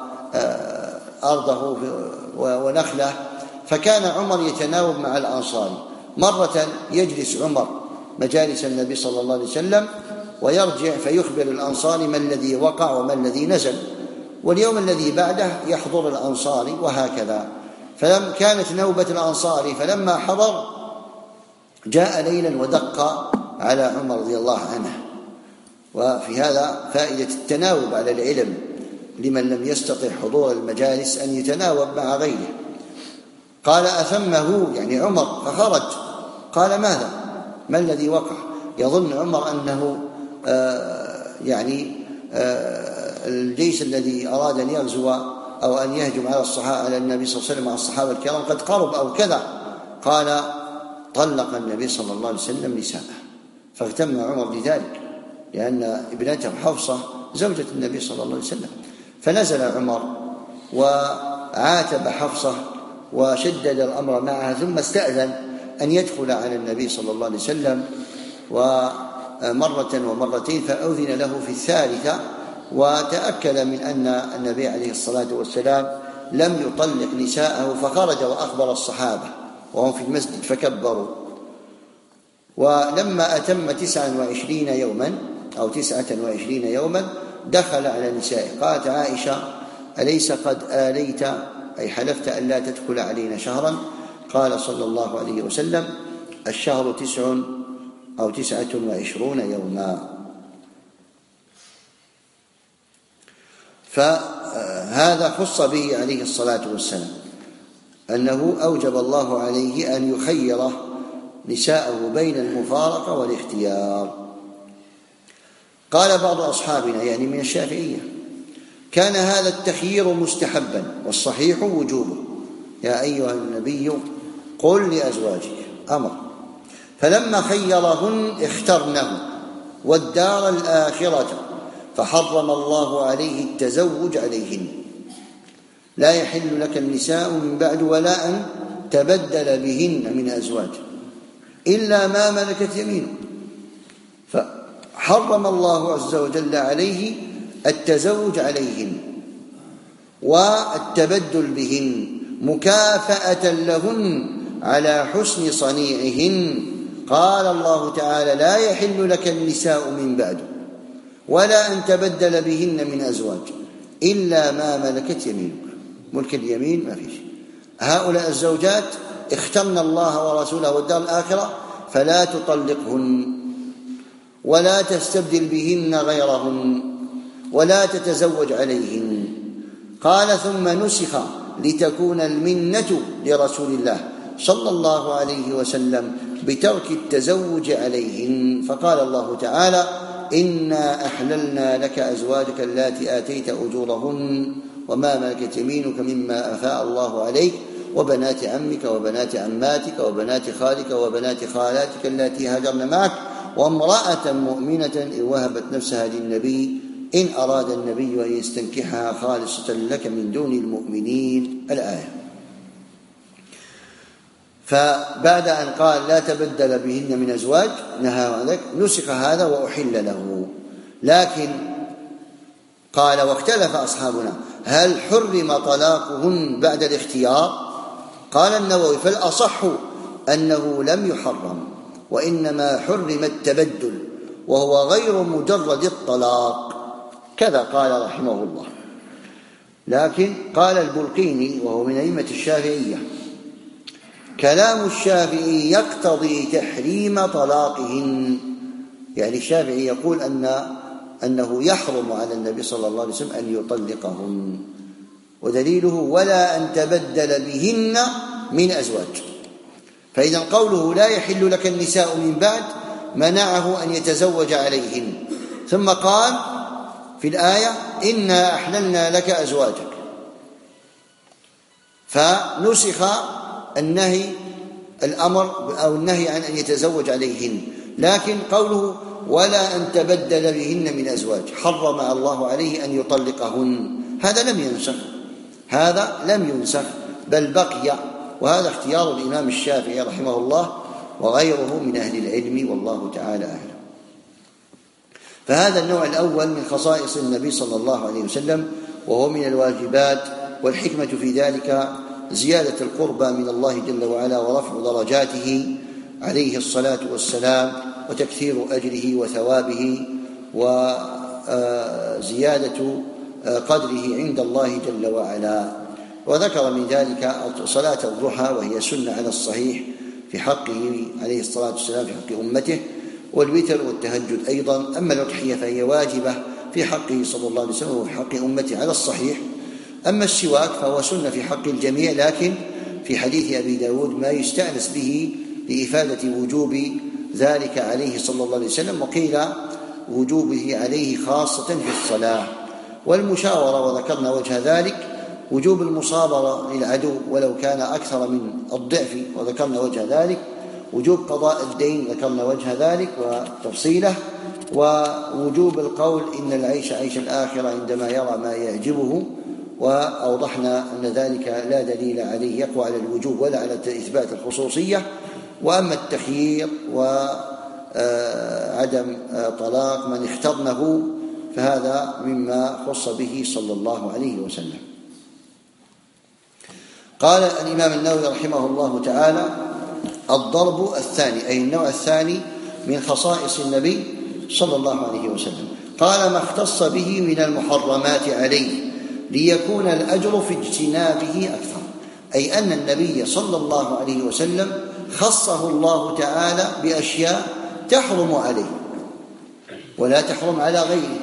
وأرضه ونخله، فكان عمر يتناوب مع الأنصاري. مرة يجلس عمر مجالس النبي صلى الله عليه وسلم ويرجع فيخبر الأنصاري ما الذي وقع وما الذي نزل، واليوم الذي بعده يحضر الأنصاري، وهكذا. فلم كانت نوبة الأنصاري، فلما حضر جاء ليلا ودق على عمر رضي الله عنه. وفي هذا فائدة التناوب على العلم لمن لم يستطع حضور المجالس أن يتناوب مع غيره. قال أثمه يعني عمر، فخرج قال ماذا؟ ما الذي وقع؟ يظن عمر أنه آه يعني آه الجيش الذي أراد أن يغزو أو أن يهجم على الصحابة على النبي صلى الله عليه وسلم مع الصحابة الكرام قد قرب أو كذا. قال طلق النبي صلى الله عليه وسلم نساءه، فاغتم عمر لذلك، لأن ابنته حفصة زوجة النبي صلى الله عليه وسلم. فنزل عمر وعاتب حفصة وشدد الأمر معها، ثم استأذن أن يدخل على النبي صلى الله عليه وسلم، ومرة ومرتين فأذن له في الثالثة، وتأكد من أن النبي عليه الصلاة والسلام لم يطلق نساءه، فخرج وأخبر الصحابة وهم في المسجد فكبروا. ولما أتم تسعا وعشرين يوما أو تسعة وعشرين يوما دخل على نسائه. قالت عائشة أليس قد آليت أي حلفت أن لا تدخل علينا شهرا؟ قال صلى الله عليه وسلم الشهر تسع أو تسعة وعشرون يوما. فهذا خص به عليه الصلاة والسلام، أنه أوجب الله عليه أن يخير نساءه بين المفارقة والاختيار. قال بعض أصحابنا يعني من الشافعية: كان هذا التخيير مستحبا والصحيح وجوبه، يا أيها النبي قل لأزواجك، أمر، فلما خيرهن اخترنه والدار الآخرة فحرم الله عليه التزوج عليهن. لا يحل لك النساء من بعد ولا أن تبدل بهن من أزواج إلا ما ملكت يمينه، فحرم الله عز وجل عليه التزوج عليهن والتبدل بهن مكافأة لهن على حسن صنيعهن. قال الله تعالى: لا يحل لك النساء من بعد ولا أن تبدل بهن من أزواج إلا ما ملكت يمينك. ملك اليمين ما فيش. هؤلاء الزوجات اخترن الله ورسوله والدار الآخرة فلا تطلقهن ولا تستبدل بهن غيرهن ولا تتزوج عليهن. قال: ثم نسخ لتكون المنة لرسول الله صلى الله عليه وسلم بترك التزوج عليهن، فقال الله تعالى: إنا أحللنا لك أزواجك اللاتي آتيت أجورهن وما ملكت يمينك مما أفاء الله عليك وبنات عمك وبنات عماتك وبنات خالك وبنات خالاتك اللاتي هاجرن معك وامرأة مؤمنة إن وهبت نفسها للنبي إن أراد النبي أن يستنكحها خالصة لك من دون المؤمنين. الآية. فبعد أن قال لا تبدل بهن من أزواج نهى عن ذلك، نسخ هذا وأحل له. لكن قال: واختلف أصحابنا هل حرم طلاقهن بعد الاختيار؟ قال النووي: فالأصح أنه لم يحرم وإنما حرم التبدل وهو غير مجرد الطلاق، كذا قال رحمه الله. لكن قال البلقيني وهو من أئمة الشافعية: كلام الشافعي يقتضي تحريم طلاقهن، يعني الشافعي يقول أن أنه يحرم على النبي صلى الله عليه وسلم أن يطلقهن، ودليله: ولا أن تبدل بهن من أزواج. فإذا قوله لا يحل لك النساء من بعد منعه أن يتزوج عليهن، ثم قال في الآية: إنا أحللنا لك أزواجك، فنسخ النهي الأمر أو النهي عن أن يتزوج عليهن. لكن قوله ولا أن تبدل بهن من أزواج حرم الله عليه أن يطلقهن، هذا لم ينسخ، هذا لم ينسخ بل بقي، وهذا اختيار الإمام الشافعي رحمه الله وغيره من أهل العلم والله تعالى أعلم. فهذا النوع الأول من خصائص النبي صلى الله عليه وسلم وهو من الواجبات، والحكمة في ذلك زيادة القربى من الله جل وعلا ورفع درجاته عليه الصلاة والسلام وتكثير أجره وثوابه وزيادة قدره عند الله جل وعلا. وذكر من ذلك صلاة الضحى وهي سنة على الصحيح في حقه عليه الصلاة والسلام في حق أمته، والوتر والتهجد أيضا. أما الأضحية فهي واجبة في حقه صلى الله عليه وسلم وفي حق أمته على الصحيح. أما السواك فهو سنة في حق الجميع، لكن في حديث أبي داود ما يستأنس به لإفادة وجوب ذلك عليه صلى الله عليه وسلم، وقيل وجوبه عليه خاصة في الصلاة. والمشاورة وذكرنا وجه ذلك، وجوب المصابرة للعدو ولو كان أكثر من الضعف وذكرنا وجه ذلك، وجوب قضاء الدين ذكرنا وجه ذلك وتفصيله، ووجوب القول إن العيش عيش الآخرة عندما يرى ما يعجبه، وأوضحنا أن ذلك لا دليل عليه يقوى على الوجوب ولا على إثبات الخصوصية. وأما التخيير وعدم طلاق من اخترنه فهذا مما خص به صلى الله عليه وسلم. قال الإمام النووي رحمه الله تعالى: الضرب الثاني، أي النوع الثاني من خصائص النبي صلى الله عليه وسلم، قال: ما اختص به من المحرمات عليه ليكون الأجر في اجتنابه أكثر، أي أن النبي صلى الله عليه وسلم خصه الله تعالى بأشياء تحرم عليه ولا تحرم على غيره،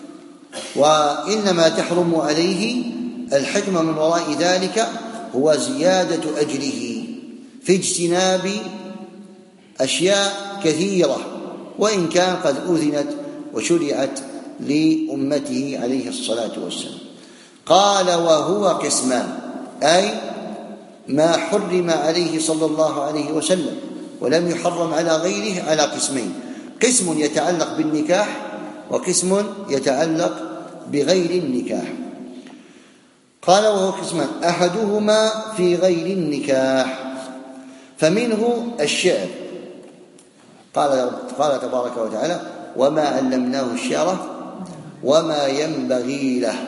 وإنما تحرم عليه الحكمة من وراء ذلك هو زيادة أجره في اجتناب أشياء كثيرة، وإن كان قد أذنت وشرعت لأمته عليه الصلاة والسلام. قال: وهو قسمان، أي ما حرم عليه صلى الله عليه وسلم ولم يحرم على غيره على قسمين: قسم يتعلق بالنكاح، وقسم يتعلق بغير النكاح. قال: وهو قسمان، أحدهما في غير النكاح، فمنه الشعر. قال قال تبارك وتعالى: وما علمناه الشعر وما ينبغي له.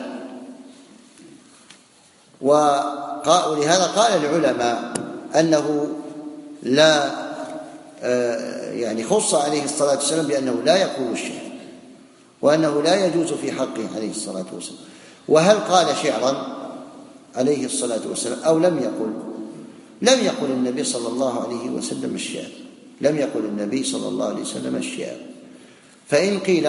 ولهذا قال العلماء أنه لا يعني خص عليه الصلاة والسلام بأنه لا يقول الشعر، وأنه لا يجوز في حقه عليه الصلاة والسلام. وهل قال شعرا عليه الصلاة والسلام أو لم يقل؟ لم يقل النبي صلى الله عليه وسلم الشعر، لم يقل النبي صلى الله عليه وسلم الشعر. فإن قيل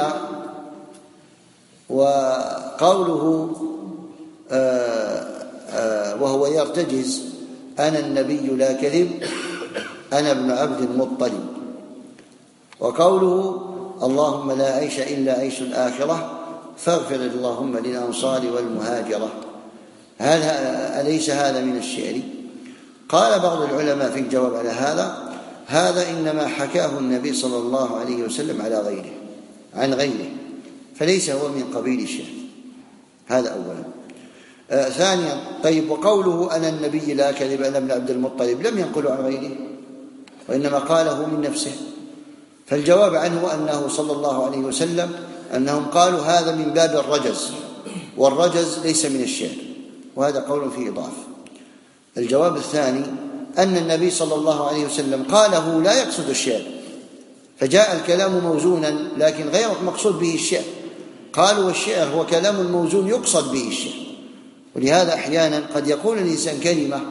وقوله آآ آآ وهو يرتجز: أنا النبي لا كذب، أنا ابن عبد المطلب. وقوله: اللهم لا عيش إلا عيش الآخرة فاغفر اللهم للأنصار والمهاجرة. هل أليس هذا من الشعر؟ قال بعض العلماء في الجواب على هذا: هذا إنما حكاه النبي صلى الله عليه وسلم على غيره عن غيره، فليس هو من قبيل الشعر. هذا أولا. آه ثانيا: طيب، وقوله أنا النبي لا كذب أنا ابن عبد المطلب لم ينقله عن غيره، وإنما قاله من نفسه. فالجواب عنه أنه صلى الله عليه وسلم أنهم قالوا هذا من باب الرجز، والرجز ليس من الشعر، وهذا قول فيه ضعف. الجواب الثاني أن النبي صلى الله عليه وسلم قاله لا يقصد الشعر، فجاء الكلام موزونا لكن غير مقصود به الشعر. قالوا والشعر هو كلام موزون يقصد به الشعر. ولهذا أحيانا قد يقول الإنسان كلمة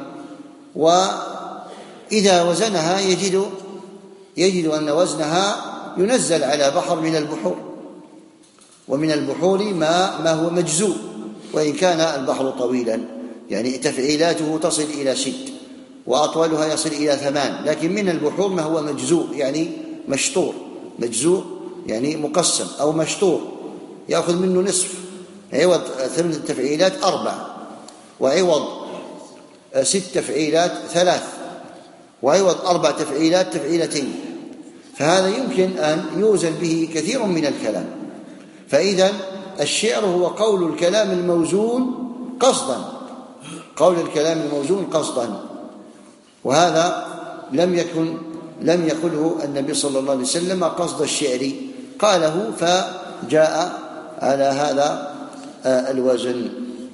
وإذا وزنها يجد يجد أن وزنها ينزل على بحر من البحور، ومن البحور ما, ما هو مجزوء، وإن كان البحر طويلا، يعني تفعيلاته تصل إلى ست وأطولها يصل إلى ثمان، لكن من البحور ما هو مجزوء يعني مشطور. مجزوء يعني مقسم أو مشطور، يأخذ منه نصف، عوض ثمان التفعيلات أربع، وعوض ست تفعيلات ثلاث، وعوض أربع تفعيلات تفعيلتين. فهذا يمكن أن يوزن به كثير من الكلام. فإذا الشعر هو قول الكلام الموزون قصدا، قول الكلام الموزون قصدا، وهذا لم يكن لم يقله النبي صلى الله عليه وسلم قصد الشعر، قاله فجاء على هذا الوزن.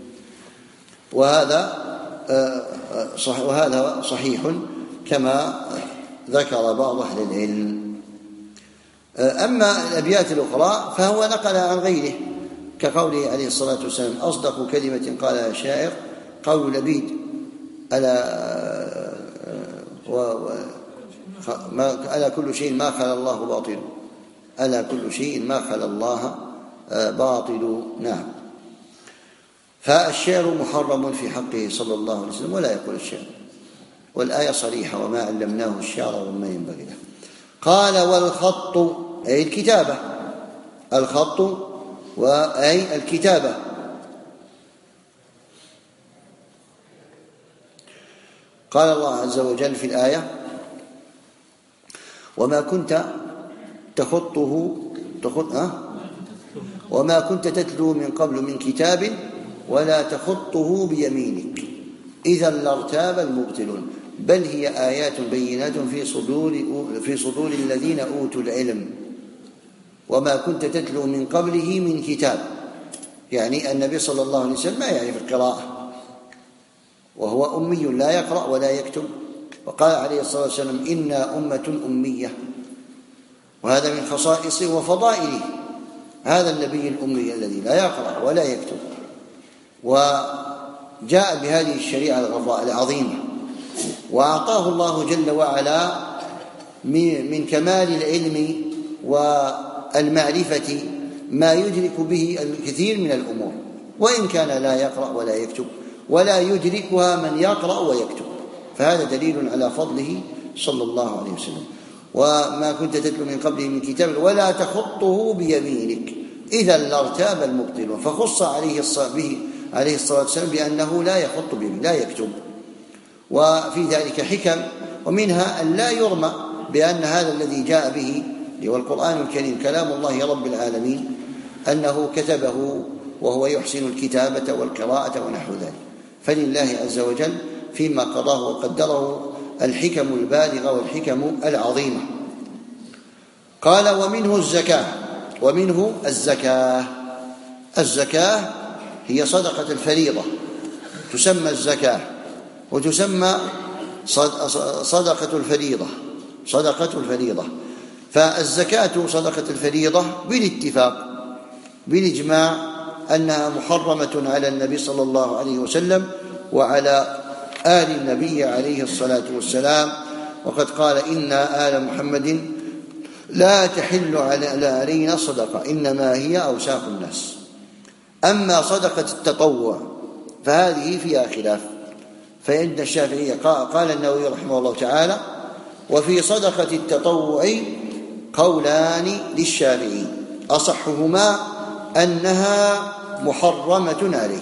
وهذا وهذا صحيح كما ذكر بعض أهل العلم. أما الأبيات الأخرى فهو نقل عن غيره، كقوله عليه الصلاة والسلام: أصدق كلمة قالها شاعر قول لبيد ألا ألا كل شيء ما خلا الله باطل، ألا كل شيء ما خلا الله باطل. نعم. فالشعر محرم في حقه صلى الله عليه وسلم ولا يقول الشعر، والآية صريحة: وما علمناه الشعر وما ينبغي له. قال: والخط أي الكتابة، الخط وأي الكتابة. قال الله عز وجل في الآية: وما كنت تخطه تخط أه؟ وما كنت تتلو من قبل من كتاب ولا تخطه بيمينك إذا لارتاب المبطلون بل هي آيات بينات في صدور في صدور الذين أوتوا العلم. وما كنت تتلو من قبله من كتاب، يعني النبي صلى الله عليه وسلم ما يعرف القراءة، وهو أمي لا يقرأ ولا يكتب. وقال عليه الصلاة والسلام: إنا أمة أمية، وهذا من خصائصه وفضائله، هذا النبي الأمي الذي لا يقرأ ولا يكتب، وجاء بهذه الشريعة الغراء العظيمة، وأعطاه الله جل وعلا من كمال العلم والمعرفة ما يدرك به الكثير من الأمور، وإن كان لا يقرأ ولا يكتب، ولا يدركها من يقرأ ويكتب، فهذا دليل على فضله صلى الله عليه وسلم. وما كنت تتلو من قبله من كتاب ولا تخطه بيمينك إذا لارتاب المبطلون. فخص عليه به عليه الصلاة والسلام بأنه لا يخط بيمينه، لا يكتب. وفي ذلك حكم، ومنها أن لا يرمى بأن هذا الذي جاء به هو القرآن الكريم كلام الله رب العالمين أنه كتبه وهو يحسن الكتابة والقراءة ونحو ذلك. فلله عز وجل فيما قضاه وقدره الحكم البالغة والحكم العظيمة. قال ومنه الزكاة. ومنه الزكاة. الزكاة هي صدقة الفريضة، تسمى الزكاة وتسمى صدقة الفريضة صدقة الفريضة فالزكاة صدقة الفريضة بالاتفاق بالإجماع أنها محرمة على النبي صلى الله عليه وسلم وعلى آل النبي عليه الصلاة والسلام. وقد قال إنا آل محمد لا تحل علينا صدقة إنما هي أوساخ الناس. أما صدقة التطوع فهذه فيها خلاف، فإن الشافعية قال النووي رحمه الله تعالى وفي صدقة التطوع قولان للشافعي أصحهما أنها محرمة عليه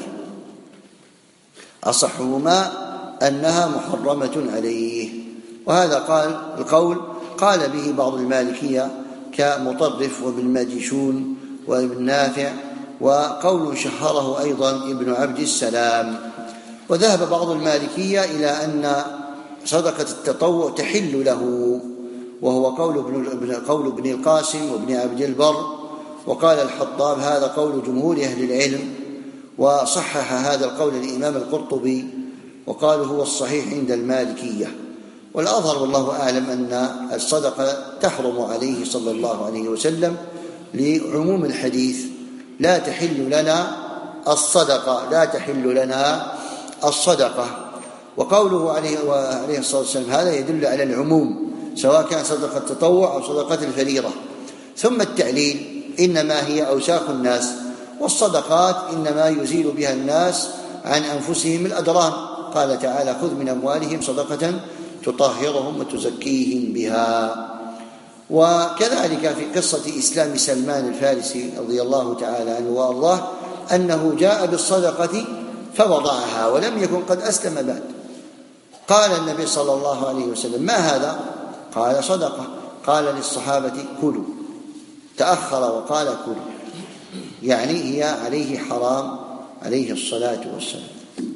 أصحهما أنها محرمة عليه وهذا قال القول قال به بعض المالكية كمطرف وابن ماجشون وابن نافع، وقول شهره أيضا ابن عبد السلام. وذهب بعض المالكية إلى أن صدقة التطوع تحل له، وهو قول ابن, قول ابن القاسم وابن عبد البر. وقال الحطاب هذا قول جمهور أهل العلم، وصحح هذا القول الإمام القرطبي وقال هو الصحيح عند المالكية. والأظهر والله أعلم أن الصدقة تحرم عليه صلى الله عليه وسلم لعموم الحديث لا تحل لنا الصدقة لا تحل لنا الصدقة. وقوله عليه, عليه الصلاة والسلام هذا يدل على العموم سواء كان صدقة التطوع أو صدقة الفريضة. ثم التعليل إنما هي أوساخ الناس، والصدقات إنما يزيل بها الناس عن أنفسهم الأدران. قال تعالى خذ من أموالهم صدقة تطهرهم وتزكيهم بها. وكذلك في قصة إسلام سلمان الفارسي رضي الله تعالى عنه وأرضاه أنه جاء بالصدقة فوضعها ولم يكن قد أسلم بعد. قال النبي صلى الله عليه وسلم ما هذا؟ قال صدقة. قال للصحابة كلوا، تأخر وقال كلوا، يعني هي عليه حرام عليه الصلاة والسلام.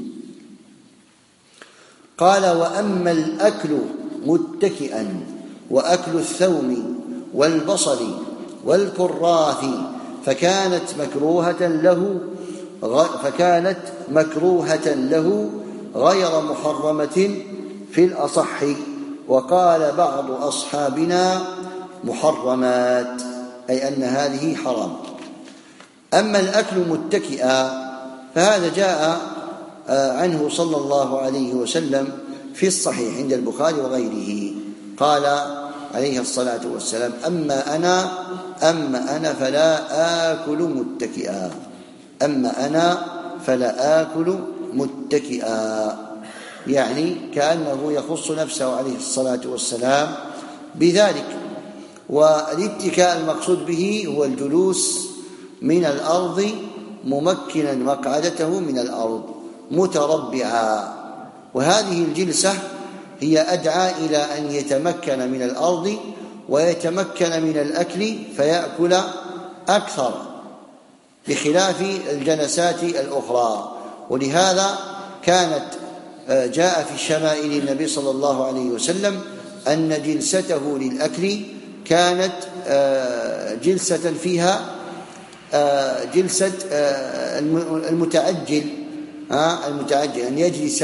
قال وأما الأكل متكئا وأكل الثوم والبصل والكراث فكانت مكروهة له فكانت مكروهة له غير محرمة في الأصح. وقال بعض أصحابنا محرمات، أي أن هذه حرام. أما الأكل متكئا فهذا جاء عنه صلى الله عليه وسلم في الصحيح عند البخاري وغيره. قال عليه الصلاة والسلام أما أنا أما أنا فلا آكل متكئا أما أنا فلا آكل متكئا، يعني كأنه يخص نفسه عليه الصلاة والسلام بذلك. والاتكاء المقصود به هو الجلوس من الأرض ممكنا مقعدته من الأرض متربعا، وهذه الجلسة هي أدعى إلى أن يتمكن من الأرض ويتمكن من الأكل فيأكل أكثر بخلاف الجلسات الأخرى. ولهذا كانت جاء في شمائل النبي صلى الله عليه وسلم أن جلسته للأكل كانت جلسة فيها جلسة المتعجل المتعجل أن يجلس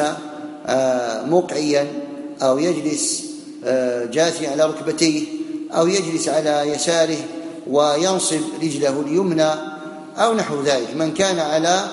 مقعيا أو يجلس جاثيا على ركبتيه أو يجلس على يساره وينصب رجله اليمنى أو نحو ذلك، من كان على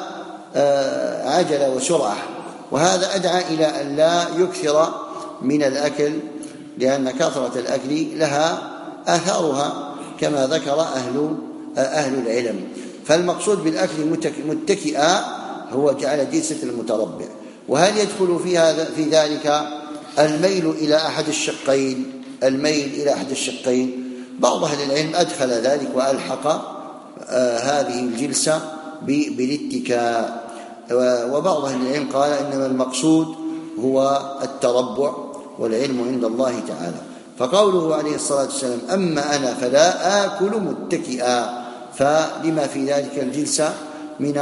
عجلة وسرعة. وهذا أدعى إلى أن لا يكثر من الأكل، لأن كثرة الأكل لها آثارها كما ذكر أهل أهل العلم. فالمقصود بالأكل متكئا هو جعل جلسة المتربع. وهل يدخل فيها في ذلك الميل إلى أحد الشقين الميل إلى أحد الشقين. بعض أهل العلم أدخل ذلك وألحق آه هذه الجلسة بالاتكاء، وبعض أهل العلم قال إنما المقصود هو التربع والعلم عند الله تعالى. فقوله عليه الصلاة والسلام أما أنا فلا آكل متكئا، فلما في ذلك الجلسة من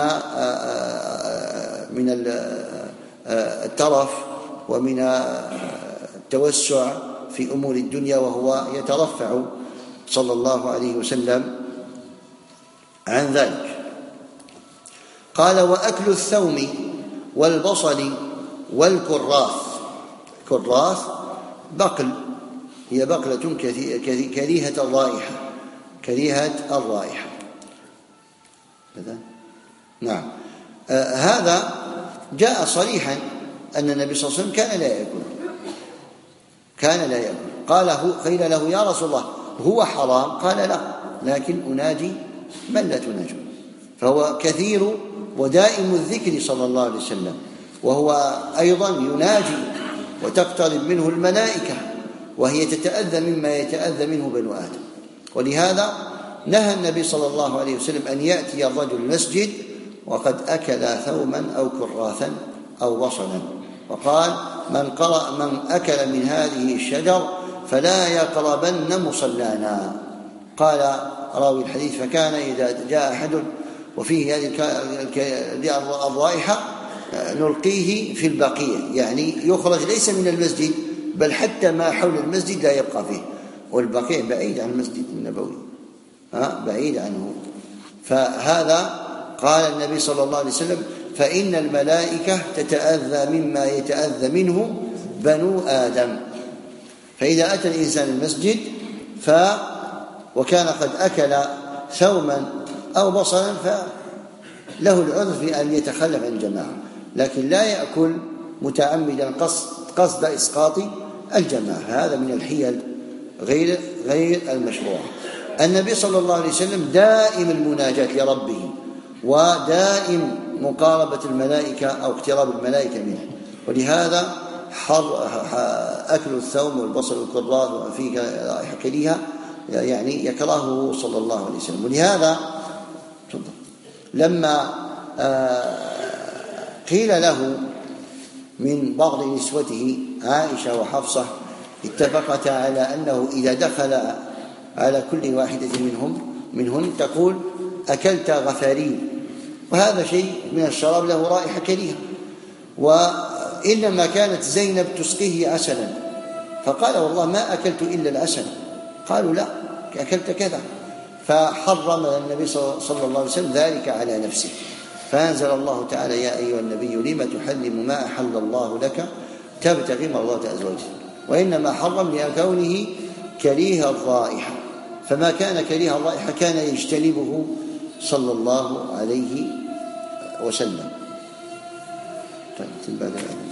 من الترف ومن التوسع في أمور الدنيا، وهو يترفع صلى الله عليه وسلم عن ذلك. قال وأكل الثوم والبصل والكراث. كراث بقل، هي بقلة كريهة الرائحة، كريهة الرائحة. نعم. آه هذا جاء صريحا أن النبي صلى الله عليه وسلم كان لا يأكل، كان لا يأكل. قال قيل له يا رسول الله هو حرام؟ قال لا، لكن أناجي من لا تناجون. فهو كثير ودائم الذكر صلى الله عليه وسلم، وهو أيضا يناجي وتقترب منه الملائكة، وهي تتأذى مما يتأذى منه بنو آدم. ولهذا نهى النبي صلى الله عليه وسلم أن يأتي الرجل المسجد وقد أكل ثوما أو كراثا أو بصلا، وقال من قرأ من أكل من هذه الشجر فلا يقربن مصلانا. قال راوي الحديث فكان إذا جاء أحد وفيه هذه الرائحة نلقيه في البقيع، يعني يخرج ليس من المسجد بل حتى ما حول المسجد لا يبقى فيه، والبقيع بعيد عن المسجد النبوي، ها بعيد عنه. فهذا قال النبي صلى الله عليه وسلم فإن الملائكة تتأذى مما يتأذى منه بنو آدم. فإذا أتى الإنسان المسجد ف وكان قد أكل ثوما أو بصلا فله العذر في أن يتخلف عن الجماعة، لكن لا يأكل متعمدا قصد, قصد إسقاط الجماعة. هذا من الحيل غير غير المشروعة. النبي صلى الله عليه وسلم دائم المناجاة لربه ودائم مقاربة الملائكة أو اقتراب الملائكة منه، ولهذا حر أكل الثوم والبصل والكراث وفيه رائحة كريهة يعني يكرهه صلى الله عليه وسلم. ولهذا لما قيل له من بعض نسوته عائشة وحفصة اتفقتا على أنه إذا دخل على كل واحدة منهم منهن تقول أكلت غفارين، وهذا شيء من الشراب له رائحة كريهة، وإنما كانت زينب تسقيه عسلا، فقال والله ما أكلت إلا العسل. قالوا لا أكلت كذا، فحرم النبي صلى الله عليه وسلم ذلك على نفسه، فأنزل الله تعالى يا أيها النبي لم تحرم ما أحل الله لك تبتغي مرضات أزواجك. وإنما حرم لكونه كريه الرائحة، فما كان كريه الرائحة كان يجتنبه صلى الله عليه وسلم. طيب تنبادل الأمر.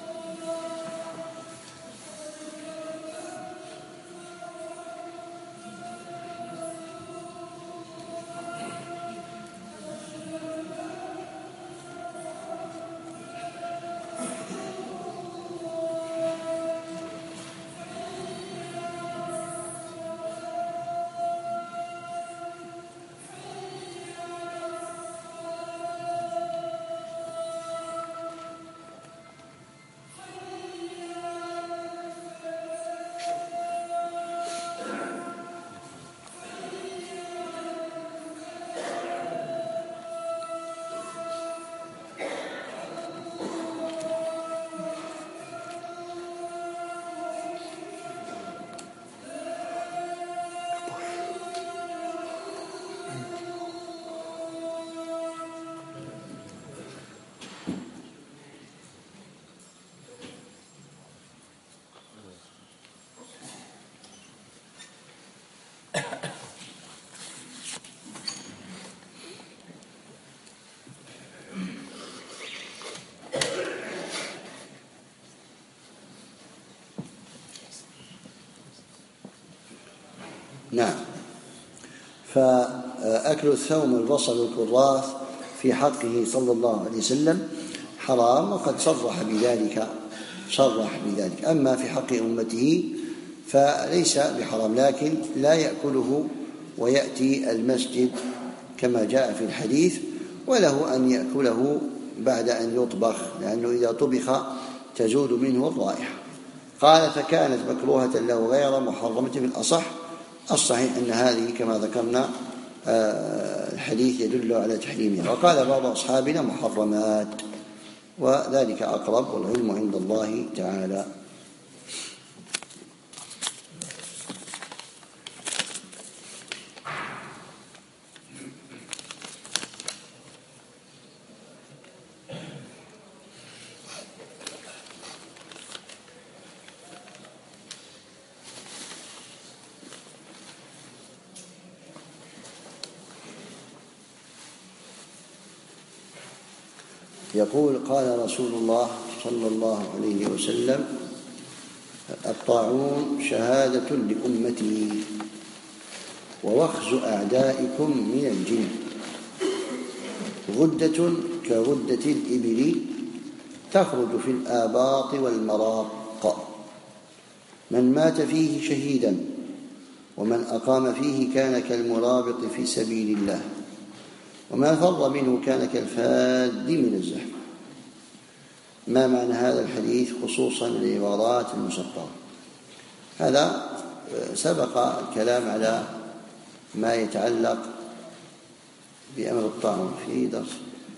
نعم. فأكل الثوم والبصل والكراث في حقه صلى الله عليه وسلم حرام، وقد صرح بذلك صرح بذلك. أما في حق أمته فليس بحرام، لكن لا يأكله ويأتي المسجد كما جاء في الحديث، وله أن يأكله بعد أن يطبخ، لأنه إذا طبخ تزول منه الرائحة. قال فكانت مكروهة له غير محرمة في الأصح. الصحيح أن هذه كما ذكرنا الحديث يدل على تحريمها. وقال بعض أصحابنا محرمات، وذلك أقرب، والعلم عند الله تعالى. يقول قال رسول الله صلى الله عليه وسلم: الطاعون شهادة لأمتي ووخز أعدائكم من الجن، غدة كغدة الإبل تخرج في الآباط والمراق، من مات فيه شهيدا ومن أقام فيه كان كالمرابط في سبيل الله، وما فر منه كان كالفاد من الزحف. ما معنى هذا الحديث خصوصا العبارات المسطرة؟ هذا سبق الكلام على ما يتعلق بأمر الطاعون في درس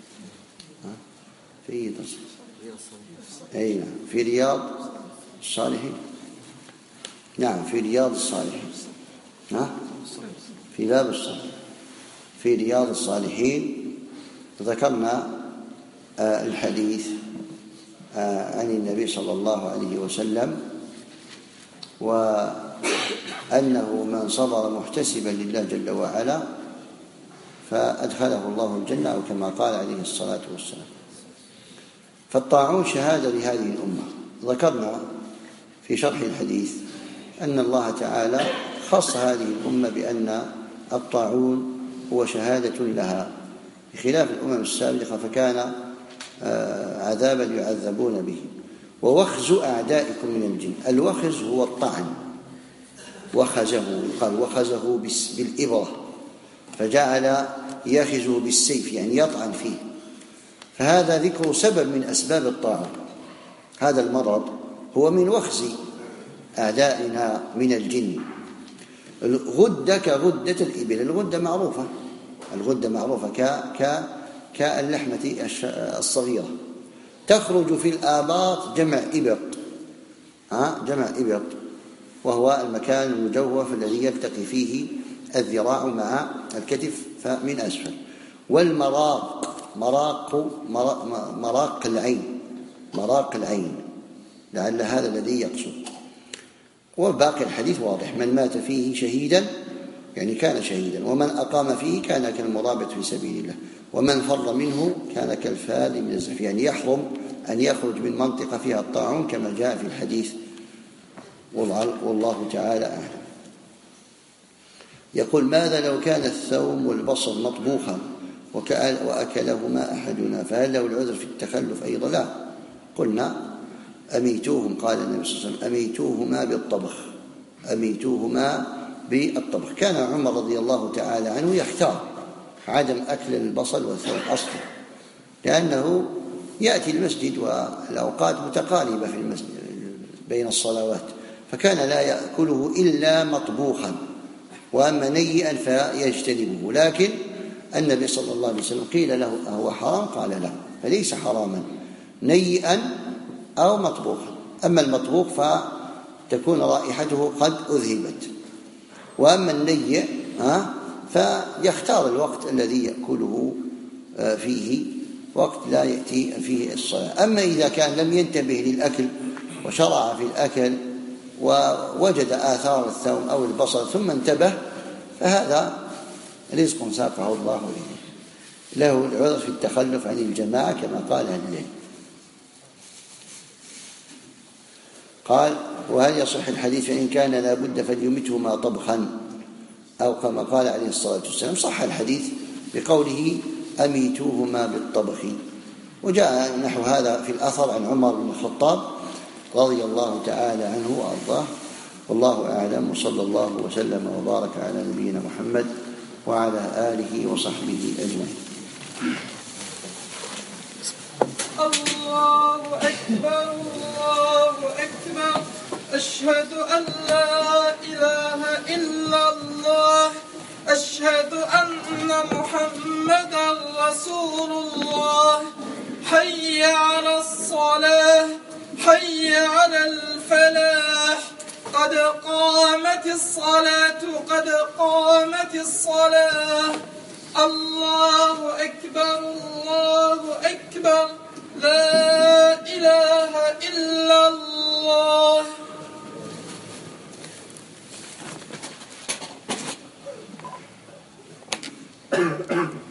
في درس أي نعم في رياض الصالحين. نعم في رياض الصالحين، في باب الصالحين في رياض الصالحين ذكرنا الحديث عن النبي صلى الله عليه وسلم، وأنه من صبر محتسبا لله جل وعلا فأدخله الله الجنة، أو كما قال عليه الصلاة والسلام. فالطاعون شهادة لهذه الأمة. ذكرنا في شرح الحديث أن الله تعالى خص هذه الأمة بأن الطاعون هو شهادة لها، بخلاف الأمم السابقة فكان عذابا يعذبون به. ووخز أعدائكم من الجن، الوخز هو الطعن، وخزه قال وخزه بالإبرة، فجعل يخزه بالسيف يعني يطعن فيه. فهذا ذكر سبب من أسباب الطاعون. هذا المرض هو من وخز أعدائنا من الجن. الغدة كغدة الإبل، الغدة معروفة الغدة معروفة ك ك كاللحمة الصغيرة، تخرج في الآباط جمع إبط ها جمع إبط وهو المكان المجوف الذي يلتقي فيه الذراع مع الكتف من أسفل. والمراق مراق مراق العين مراق العين لعل هذا الذي يقصد. وباقي الحديث واضح: من مات فيه شهيدا يعني كان شهيدا، ومن أقام فيه كان كالمرابط في سبيل الله، ومن فر منه كان كالفاد من الزحف، يعني يحرم أن يخرج من منطقة فيها الطاعون كما جاء في الحديث، والله تعالى أعلم. يقول: ماذا لو كان الثوم والبصل مطبوخا وأكلهما أحدنا فهل له العذر في التخلف أيضا؟ لا. قلنا أميتوهم، قال النبي صلى الله عليه وسلم: أميتوهما بالطبخ أميتوهما بالطبخ. كان عمر رضي الله تعالى عنه يختار عدم أكل البصل والثوم أصلا، لأنه يأتي المسجد والأوقات متقاربة في المسجد بين الصلوات، فكان لا يأكله إلا مطبوخا، وأما نيئا فيجتنبه. لكن النبي صلى الله عليه وسلم قيل له: أهو حرام؟ قال: لا، فليس حراما نيئا أو مطبوخا. أما المطبوخ فتكون رائحته قد أذهبت، وأما النيء فيختار الوقت الذي يأكله فيه، وقت لا يأتي فيه الصلاة. أما إذا كان لم ينتبه للأكل وشرع في الأكل ووجد آثار الثوم أو البصل ثم انتبه، فهذا رزق ساقه الله إليه، له العذر في التخلف عن الجماعة كما قال أهل العلم. قال: وهل يصح الحديث فإن كان لا بد فليمتهما طبخا، أو كما قال عليه الصلاة والسلام؟ صح الحديث بقوله: أميتوهما بالطبخ. وجاء نحو هذا في الأثر عن عمر بن الخطاب رضي الله تعالى عنه وأرضاه. والله أعلم، وصلى الله وسلم وبارك على نبينا محمد وعلى آله وصحبه أجمعين. الله أكبر الله أكبر، أشهد أن لا إله إلا الله، أشهد أن محمدا رسول الله. حي على الصلاة، حي على الفلاح، قد قامت الصلاة قد قامت الصلاة. الله أكبر الله أكبر، لا إله إلا الله.